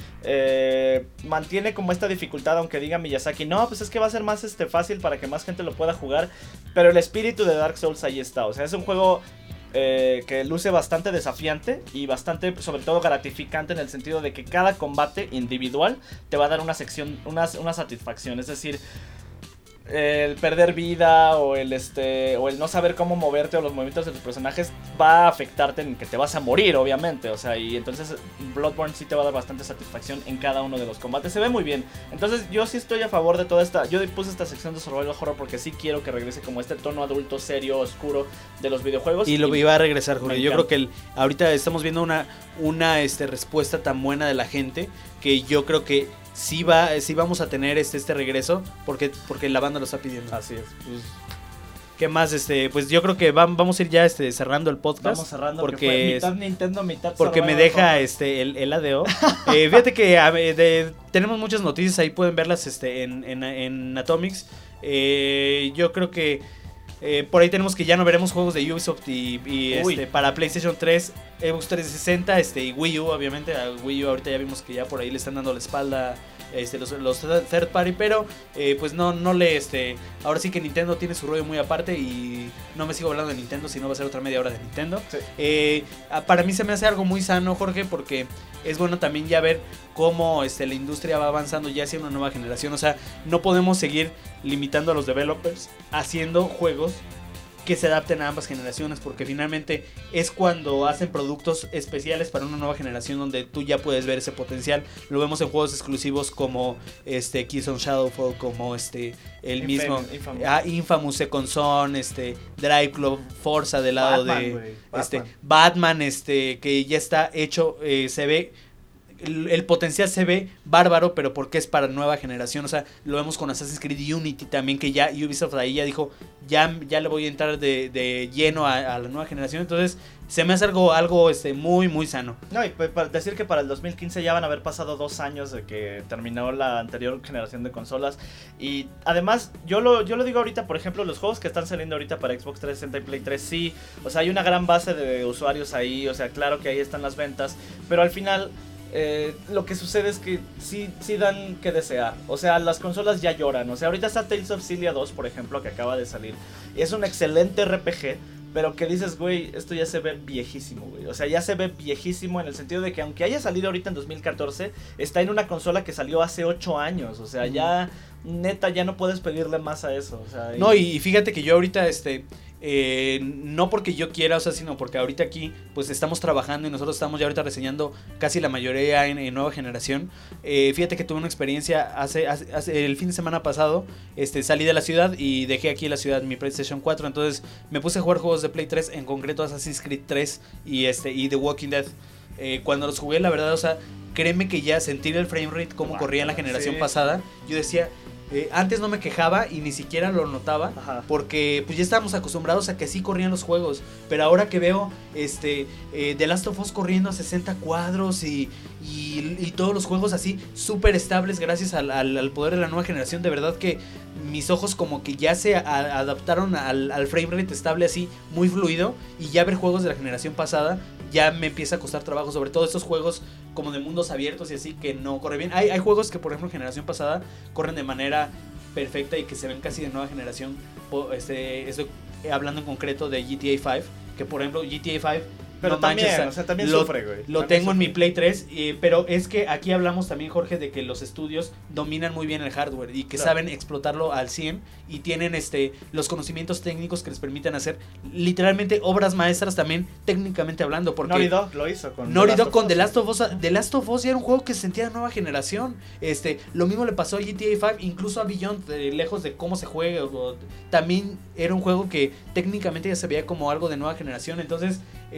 mantiene como esta dificultad, aunque diga Miyazaki, no, pues es que va a ser más fácil para que más gente lo pueda jugar. Pero el espíritu de Dark Souls ahí está, o sea, es un juego que luce bastante desafiante y bastante, sobre todo, gratificante, en el sentido de que cada combate individual te va a dar una satisfacción, es decir, el perder vida o el no saber cómo moverte o los movimientos de tus personajes va a afectarte en que te vas a morir, obviamente, o sea, y entonces Bloodborne sí te va a dar bastante satisfacción en cada uno de los combates, se ve muy bien. Entonces yo sí estoy a favor de toda esta, yo puse esta sección de survival horror porque sí quiero que regrese como este tono adulto, serio, oscuro de los videojuegos. Y lo iba a regresar, Jorge. Yo creo que ahorita estamos viendo una respuesta tan buena de la gente, que yo creo que sí vamos a tener este regreso, porque la banda lo está pidiendo. Así es. Pues, ¿qué más? Pues yo creo que vamos a ir ya cerrando el podcast. Vamos cerrando, porque mitad Nintendo, mitad porque me deja el ADO. Fíjate que tenemos muchas noticias, ahí pueden verlas en Atomics. Yo creo que por ahí tenemos que ya no veremos juegos de Ubisoft y para PlayStation 3, Xbox 360 y Wii U, obviamente. A Wii U ahorita ya vimos que ya por ahí le están dando la espalda los third party, pero pues no ahora sí que Nintendo tiene su rollo muy aparte, y no me sigo hablando de Nintendo, sino va a ser otra media hora de Nintendo. Sí. Para mí se me hace algo muy sano, Jorge, porque es bueno también ya ver cómo la industria va avanzando ya hacia una nueva generación. O sea, no podemos seguir limitando a los developers haciendo juegos que se adapten a ambas generaciones, porque finalmente es cuando hacen productos especiales para una nueva generación donde tú ya puedes ver ese potencial. Lo vemos en juegos exclusivos como Killzone Shadowfall, como mismo Infamous Second Son, Drive Club, Forza del lado de Batman, que ya está hecho, se ve. El potencial se ve bárbaro, pero porque es para nueva generación. O sea, lo vemos con Assassin's Creed Unity también, que ya Ubisoft ahí ya dijo, ya le voy a entrar de lleno a la nueva generación. Entonces se me hace algo muy, muy sano. No, y para decir que para el 2015 ya van a haber pasado 2 años de que terminó la anterior generación de consolas. Y además, yo lo digo ahorita, por ejemplo, los juegos que están saliendo ahorita para Xbox 360 y Play 3, sí, o sea, hay una gran base de usuarios ahí, o sea, claro que ahí están las ventas, pero al final lo que sucede es que sí dan que desear. O sea, las consolas ya lloran. O sea, ahorita está Tales of Xillia 2, por ejemplo, que acaba de salir, y es un excelente RPG, pero que dices, güey, esto ya se ve viejísimo, güey. O sea, ya se ve viejísimo en el sentido de que aunque haya salido ahorita en 2014, está en una consola que salió hace 8 años. O sea, ya, neta, ya no puedes pedirle más a eso. O sea, no, y fíjate que yo ahorita, no porque yo quiera, o sea, sino porque ahorita aquí pues estamos trabajando y nosotros estamos ya ahorita reseñando casi la mayoría en nueva generación. Fíjate que tuve una experiencia hace el fin de semana pasado. Salí de la ciudad y dejé aquí en la ciudad mi PlayStation 4, entonces me puse a jugar juegos de Play 3, en concreto Assassin's Creed 3 y The Walking Dead. Cuando los jugué, la verdad, o sea, créeme que ya sentir el frame rate como corría en la generación pasada, yo decía, Antes no me quejaba y ni siquiera lo notaba. Ajá. Porque pues ya estábamos acostumbrados a que así corrían los juegos. Pero ahora que veo The Last of Us corriendo a 60 cuadros y todos los juegos así súper estables gracias al poder de la nueva generación, de verdad que mis ojos como que ya se adaptaron al frame rate estable así, muy fluido. Y ya ver juegos de la generación pasada ya me empieza a costar trabajo, sobre todo estos juegos como de mundos abiertos y así que no corre bien. Hay juegos que por ejemplo en generación pasada corren de manera perfecta y que se ven casi de nueva generación. Estoy hablando en concreto de GTA 5, que por ejemplo GTA 5 Pero no también, manches, o sea, también lo, sufre, güey. Lo También tengo en mi sufre. Play 3, pero es que aquí hablamos también, Jorge, de que los estudios dominan muy bien el hardware y que Claro. saben explotarlo al 100 y tienen los conocimientos técnicos que les permiten hacer literalmente obras maestras también técnicamente hablando. Porque Naughty Dog lo hizo con Naughty The Dog Last con of The Us. Last of Us. The Last of Us ya era un juego que se sentía de nueva generación. Lo mismo le pasó a GTA 5, incluso a Beyond, lejos de cómo se juega. También era un juego que técnicamente ya se veía como algo de nueva generación. Entonces,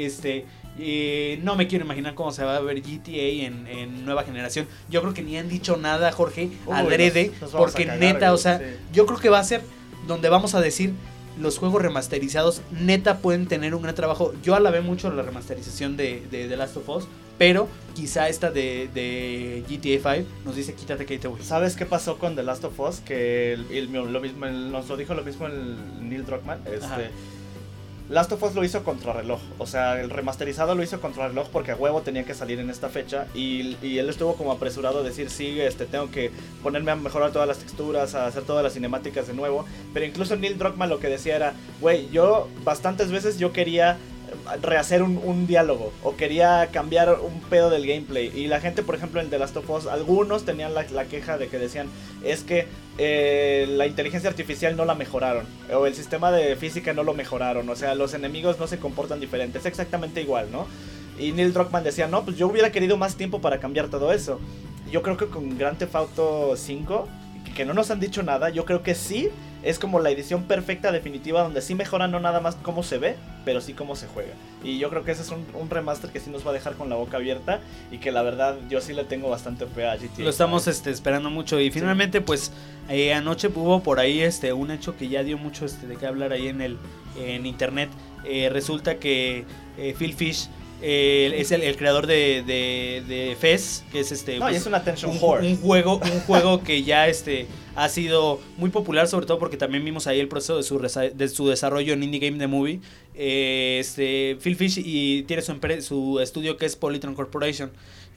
no me quiero imaginar cómo se va a ver GTA en nueva generación. Yo creo que ni han dicho nada, Jorge, adrede, nos vamos porque a cagar, neta, güey, o sea, sí. yo creo que va a ser donde vamos a decir los juegos remasterizados neta pueden tener un gran trabajo. Yo alabé mucho la remasterización de The Last of Us, pero quizá esta de GTA 5 nos dice quítate que ahí te voy. ¿Sabes qué pasó con The Last of Us? Que lo mismo, nos lo dijo lo mismo el Neil Druckmann. Ajá. Last of Us lo hizo contrarreloj. O sea, el remasterizado lo hizo contrarreloj porque a huevo tenía que salir en esta fecha. Y él estuvo como apresurado a decir, sí, tengo que ponerme a mejorar todas las texturas, a hacer todas las cinemáticas de nuevo. Pero incluso Neil Druckmann lo que decía era, güey, yo bastantes veces yo quería rehacer un diálogo o quería cambiar un pedo del gameplay. Y la gente, por ejemplo, en The Last of Us, algunos tenían la queja de que decían, es que la inteligencia artificial no la mejoraron, o el sistema de física no lo mejoraron, o sea, los enemigos no se comportan diferentes, es exactamente igual, ¿no? Y Neil Druckmann decía, no, pues yo hubiera querido más tiempo para cambiar todo eso. Yo creo que con Grand Theft Auto 5, que no nos han dicho nada, yo creo que sí es como la edición perfecta, definitiva, donde sí mejoran no nada más cómo se ve, pero sí cómo se juega. Y yo creo que ese es un remaster que sí nos va a dejar con la boca abierta y que la verdad yo sí le tengo bastante fe a GTA. Lo estamos esperando mucho y finalmente pues anoche hubo por ahí un hecho que ya dio mucho de qué hablar ahí en internet. Resulta que Phil Fish es el creador de Fez, que es No, y es una attention un whore. juego que ya ha sido muy popular, sobre todo porque también vimos ahí el proceso de su desarrollo en Indie Game The Movie. Phil Fish y tiene su estudio que es Polytron Corporation.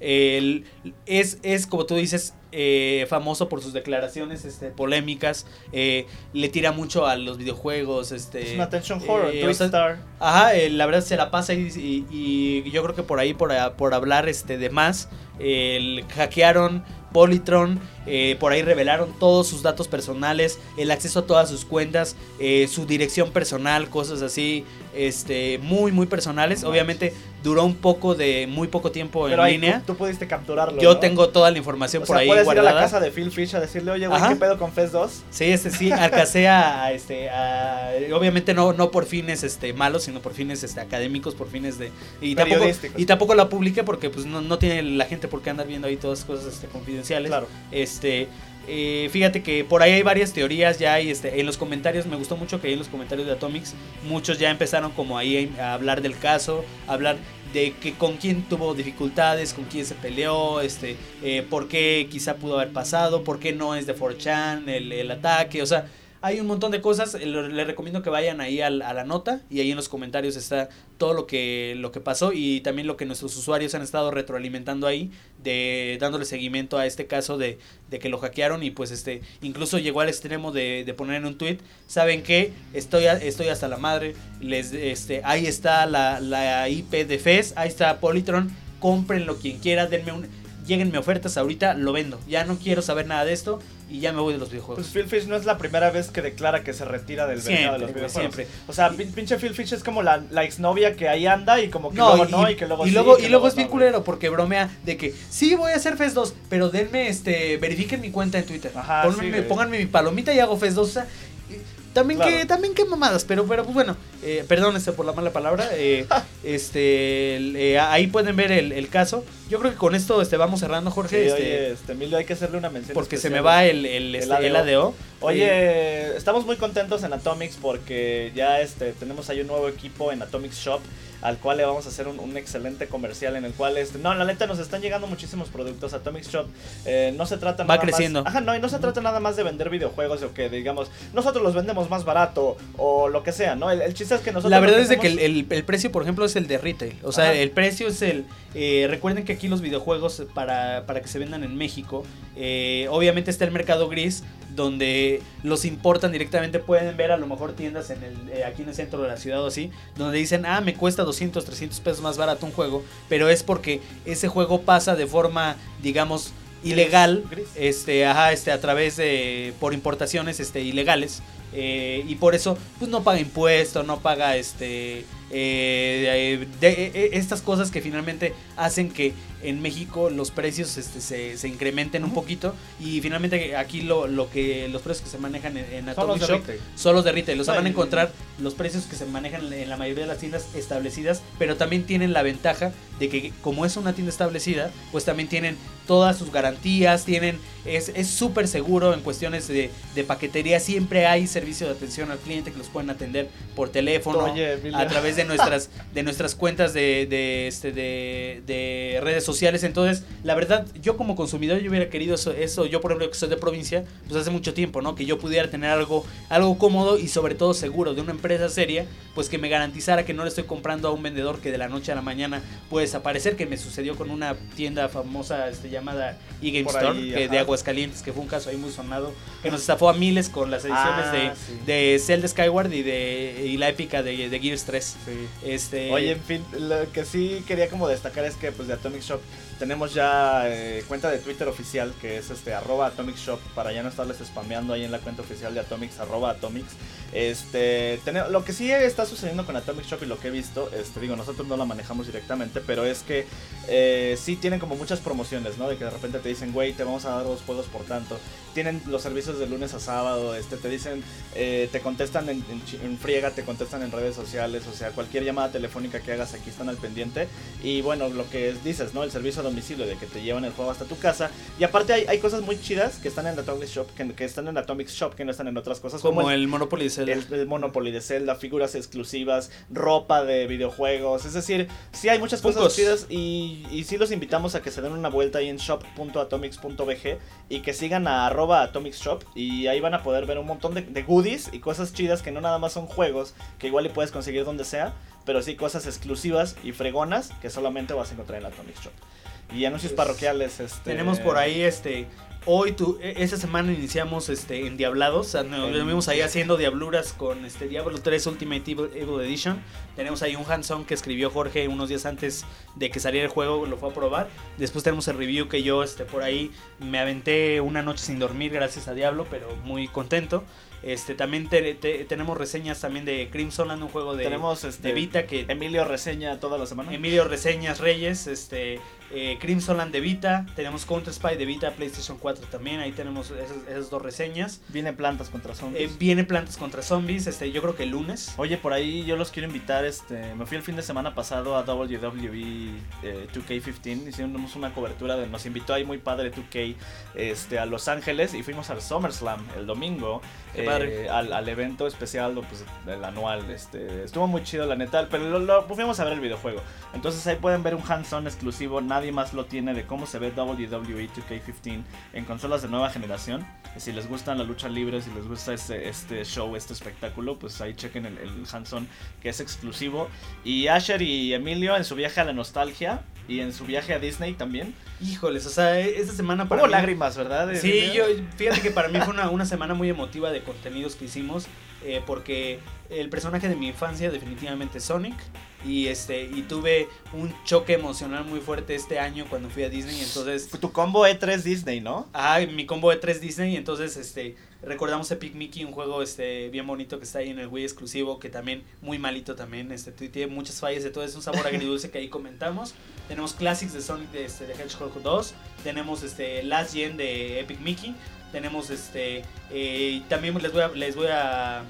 Es como tú dices, famoso por sus declaraciones polémicas. Le tira mucho a los videojuegos. Es una attention whore, Twistar. Ajá, la verdad se la pasa y yo creo que por ahí, por hablar de más, hackearon Polytron, por ahí revelaron todos sus datos personales, el acceso a todas sus cuentas, su dirección personal, cosas así, muy muy personales. Obviamente duró muy poco tiempo pero en ahí línea. tú pudiste capturarlo, Yo ¿no? tengo toda la información O por sea, ahí puedes guardada. ir a la casa de Phil Fish a decirle, oye, güey, Ajá. ¿qué pedo con Fez 2? Sí, alcancé a obviamente no por fines malos, sino por fines académicos, por fines de Periodísticos. y tampoco la publiqué porque pues no tiene la gente por qué andar viendo ahí todas cosas confidenciales. Claro. Fíjate que por ahí hay varias teorías ya hay en los comentarios. Me gustó mucho que ahí en los comentarios de Atomics muchos ya empezaron como ahí a hablar del caso, a hablar de que con quién tuvo dificultades, con quién se peleó, por qué quizá pudo haber pasado, por qué no es de 4chan el ataque, o sea, hay un montón de cosas. Les recomiendo que vayan ahí a la nota y ahí en los comentarios está todo lo que pasó y también lo que nuestros usuarios han estado retroalimentando ahí, dándole seguimiento a este caso de que lo hackearon y pues incluso llegó al extremo de poner en un tweet, ¿saben qué? Estoy hasta la madre, ahí está la IP de Fez, ahí está Polytron, cómprenlo quien quiera, lléguenme ofertas ahorita, lo vendo, ya no quiero saber nada de esto y ya me voy de los videojuegos. Pues Phil Fish no es la primera vez que declara que se retira del mercado de los videojuegos. Siempre. O sea, pinche Phil Fish es como la exnovia que ahí anda y como que luego no y que luego sí. Y luego es bien no, culero porque bromea de que sí voy a hacer Fez 2, pero denme verifiquen mi cuenta en Twitter. Ajá, Pónganme mi palomita y hago Fez 2. O sea, También Claro. que mamadas, pero pues bueno, perdón por la mala palabra. Ahí pueden ver el caso. Yo creo que con esto vamos cerrando, Jorge. Sí, oye, Emilio, hay que hacerle una mención porque se especial. me va el ADO. Oye, estamos muy contentos en Atomics porque ya tenemos ahí un nuevo equipo en Atomics Shop al cual le vamos a hacer un excelente comercial en el cual no, la neta nos están llegando muchísimos productos. Atomics Shop no se trata va nada creciendo. Más, y no se trata nada más de vender videojuegos o que digamos nosotros los vendemos más barato o lo que sea, ¿no? El chiste es que nosotros la verdad es de hacemos... que el precio, por ejemplo, es el de retail. O sea, el precio es recuerden que aquí los videojuegos para que se vendan en México, obviamente está el mercado gris, donde los importan directamente. Pueden ver a lo mejor tiendas aquí en el centro de la ciudad o así, donde dicen, me cuesta 200, 300 pesos más barato un juego, pero es porque ese juego pasa de forma, digamos, ilegal, a través de, por importaciones ilegales, y por eso pues no paga impuesto, no paga estas cosas que finalmente hacen que en México los precios se incrementen un poquito, y finalmente aquí los precios que se manejan en Atomic Shop son los de retail. Van a encontrar los precios que se manejan en la mayoría de las tiendas establecidas, pero también tienen la ventaja de que como es una tienda establecida, pues también tienen todas sus garantías, es súper seguro en cuestiones de paquetería. Siempre hay servicio de atención al cliente que los pueden atender por teléfono. Oye, a través de nuestras cuentas de redes sociales. Entonces, la verdad, yo como consumidor yo hubiera querido eso. Yo, por ejemplo, que soy de provincia, pues hace mucho tiempo, ¿no? Que yo pudiera tener algo cómodo y sobre todo seguro de una empresa seria, pues que me garantizara que no le estoy comprando a un vendedor que de la noche a la mañana puede desaparecer, que me sucedió con una tienda famosa llamada eGame Store, de Aguascalientes, que fue un caso ahí muy sonado, que nos estafó a miles con las ediciones de Zelda Skyward y la épica de Gears 3. Sí. Oye, en fin, lo que sí quería como destacar es que pues de Atomic Shop tenemos ya cuenta de Twitter oficial, que es @Atomic Shop, para ya no estarles spameando ahí en la cuenta oficial de Atomics, @Atomics. Lo que sí está sucediendo con Atomic Shop y lo que he visto, nosotros no la manejamos directamente, pero es que sí tienen como muchas promociones, ¿no? De que de repente te dicen, güey, te vamos a dar 2 juegos por tanto. Tienen los servicios de lunes a sábado, te dicen, te contestan en friega, te contestan en redes sociales, o sea, cualquier llamada telefónica que hagas aquí están al pendiente. Y bueno, lo que dices, ¿no? El servicio a domicilio, de que te llevan el juego hasta tu casa. Y aparte hay cosas muy chidas que están en Atomic Shop, que están en Atomic Shop, que no están en otras cosas. Como el Monopoly de Zelda. El Monopoly de Zelda, figuras exclusivas, ropa de videojuegos. Es decir, sí hay muchas cosas chidas y sí los invitamos a que se den una vuelta ahí en shop.atomics.bg y que sigan a @Atomics Shop, y ahí van a poder ver un montón de goodies y cosas chidas que no nada más son juegos que igual y puedes conseguir donde sea, pero sí cosas exclusivas y fregonas que solamente vas a encontrar en la Atomic Shop. Y anuncios parroquiales. Tenemos por ahí hoy esta semana iniciamos Endiablados, o sea, nos vimos ahí haciendo diabluras con Diablo 3 Ultimate Evil Edition. Tenemos ahí un hands-on que escribió Jorge unos días antes de que saliera el juego, lo fue a probar. Después tenemos el review que yo por ahí me aventé una noche sin dormir gracias a Diablo, pero muy contento. También tenemos reseñas también de Crimson Land, un juego de Vita que Emilio reseña toda la semana. Emilio reseñas Reyes, Crimson Land de Vita, tenemos Counter Spy de Vita, PlayStation 4 también, ahí tenemos esas 2 reseñas. Vienen Plantas contra Zombies. Vienen Plantas contra Zombies, yo creo que el lunes. Oye, por ahí yo los quiero invitar, me fui el fin de semana pasado a WWE 2K15, hicimos una cobertura nos invitó ahí muy padre 2K a Los Ángeles, y fuimos al SummerSlam el domingo. Al evento especial, pues, del anual. Estuvo muy chido, la neta, pero fuimos a ver el videojuego. Entonces ahí pueden ver un hands-on exclusivo, nadie más lo tiene, de cómo se ve WWE 2K15 en consolas de nueva generación. Si les gusta la lucha libre, si les gusta este show, este espectáculo, pues ahí chequen el hands-on, que es exclusivo. Y Asher y Emilio en su viaje a la nostalgia y en su viaje a Disney también. Híjoles, o sea, esta semana para Hubo mí, lágrimas, ¿verdad? Sí, fíjate que para mí fue una semana muy emotiva de contenidos que hicimos, porque el personaje de mi infancia definitivamente es Sonic. y tuve un choque emocional muy fuerte este año cuando fui a Disney, entonces Tu combo E3 Disney, ¿no? mi combo de 3 Disney, entonces recordamos Epic Mickey, un juego bien bonito que está ahí en el Wii exclusivo, que también muy malito también, tiene muchas fallas, entonces es un sabor agridulce que ahí comentamos. Tenemos Classics de Sonic de Hedgehog 2, tenemos Last Gen de Epic Mickey, tenemos también les voy a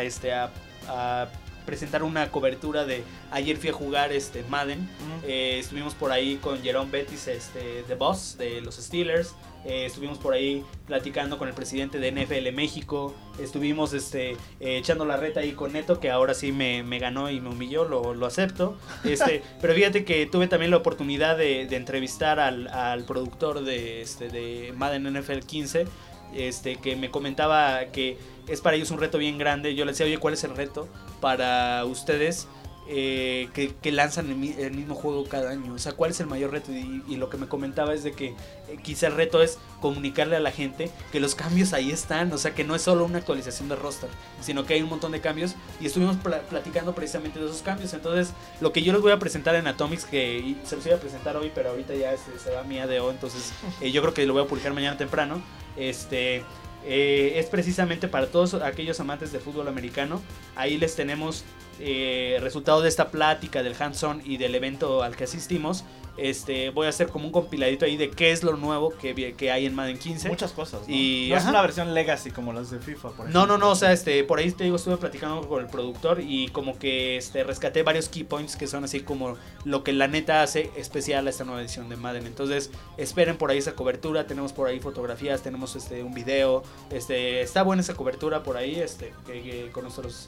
presentar una cobertura de ayer fui a jugar Madden. Estuvimos por ahí con Jerome Bettis, The Boss de los Steelers. Estuvimos por ahí platicando con el presidente de NFL México. Estuvimos echando la reta ahí con Neto, que ahora sí me ganó y me humilló, lo acepto. Pero fíjate que tuve también la oportunidad de entrevistar al productor de Madden NFL 15. Que me comentaba que es para ellos un reto bien grande. Yo le decía, oye, ¿cuál es el reto para ustedes que lanzan el mismo juego cada año? O sea, ¿cuál es el mayor reto? Y lo que me comentaba es de que quizá el reto es comunicarle a la gente que los cambios ahí están, o sea, que no es solo una actualización de roster, sino que hay un montón de cambios, y estuvimos platicando precisamente de esos cambios. Entonces, lo que yo les voy a presentar en Atomics, que se los iba a presentar hoy, pero ahorita ya se va mi ADO, entonces yo creo que lo voy a publicar mañana temprano. Es precisamente para todos aquellos amantes de fútbol americano. Ahí les tenemos resultado de esta plática del hands-on y del evento al que asistimos. Voy a hacer como un compiladito ahí de qué es lo nuevo que hay en Madden 15. Muchas cosas, ¿no? Y, no es una versión Legacy como las de FIFA, por ejemplo. No, o sea, por ahí te digo, estuve platicando con el productor y como que rescaté varios key points que son así como lo que la neta hace especial a esta nueva edición de Madden. Entonces, esperen por ahí esa cobertura, tenemos por ahí fotografías, tenemos un video, está buena esa cobertura por ahí, que con nuestros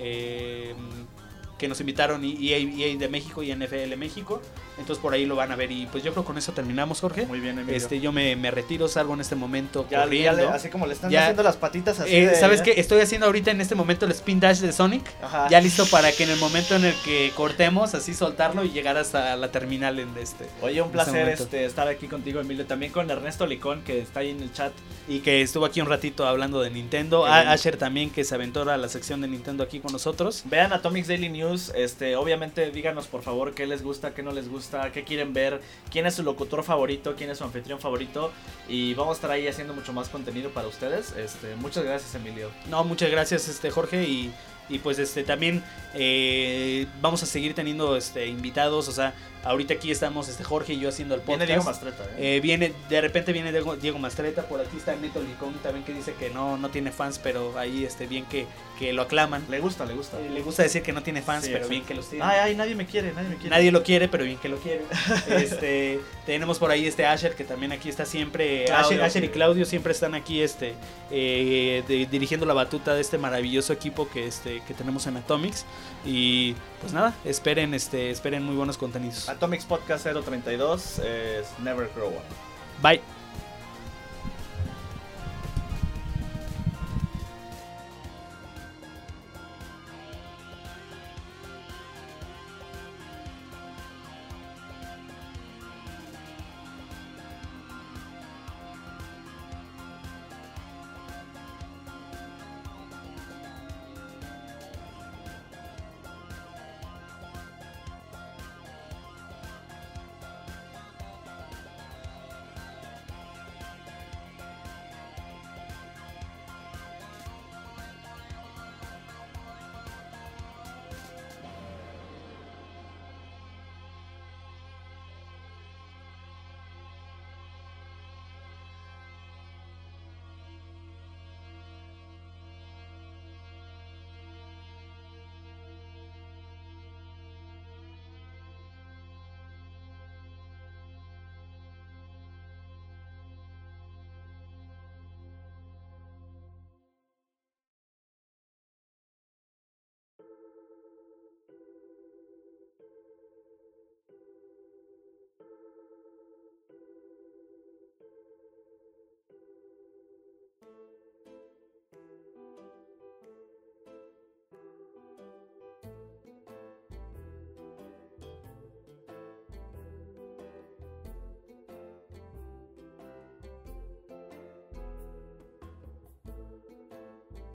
que nos invitaron EA de México y NFL México. Entonces por ahí lo van a ver. Y pues yo creo que con eso terminamos, Jorge. Muy bien, Emilio. Yo me retiro, salgo en este momento corriendo. Así como le están haciendo las patitas así. ¿Sabes qué? Estoy haciendo ahorita en este momento el spin dash de Sonic. Ajá. Ya listo para que en el momento en el que cortemos, así soltarlo y llegar hasta la terminal en Oye, un placer este estar aquí contigo, Emilio. También con Ernesto Licón, que está ahí en el chat. Y que estuvo aquí un ratito hablando de Nintendo. Asher también, que se aventó a la sección de Nintendo aquí con nosotros. Vean Atomics Daily News. Obviamente díganos por favor qué les gusta, qué no les gusta, qué quieren ver, quién es su locutor favorito, quién es su anfitrión favorito, y vamos a estar ahí haciendo mucho más contenido para ustedes. Muchas gracias, Emilio. No, muchas gracias, Jorge, y pues también vamos a seguir teniendo invitados. O sea, ahorita aquí estamos Jorge y yo haciendo el podcast. Viene Diego Mastreta, de repente viene Diego Mastreta. Por aquí está Neto Licón también, que dice que no tiene fans, pero ahí bien que lo aclaman. Le gusta. Le gusta decir que no tiene fans, pero bien que los tiene. Ay, nadie me quiere. Nadie lo quiere, pero bien que lo quiere. Tenemos por ahí Asher, que también aquí está siempre. Claudio, Asher y Claudio siempre están aquí dirigiendo la batuta de este maravilloso equipo que tenemos en Atomics. Y pues nada, esperen muy buenos contenidos. Atomics Podcast 032 Never Grow Up. Bye.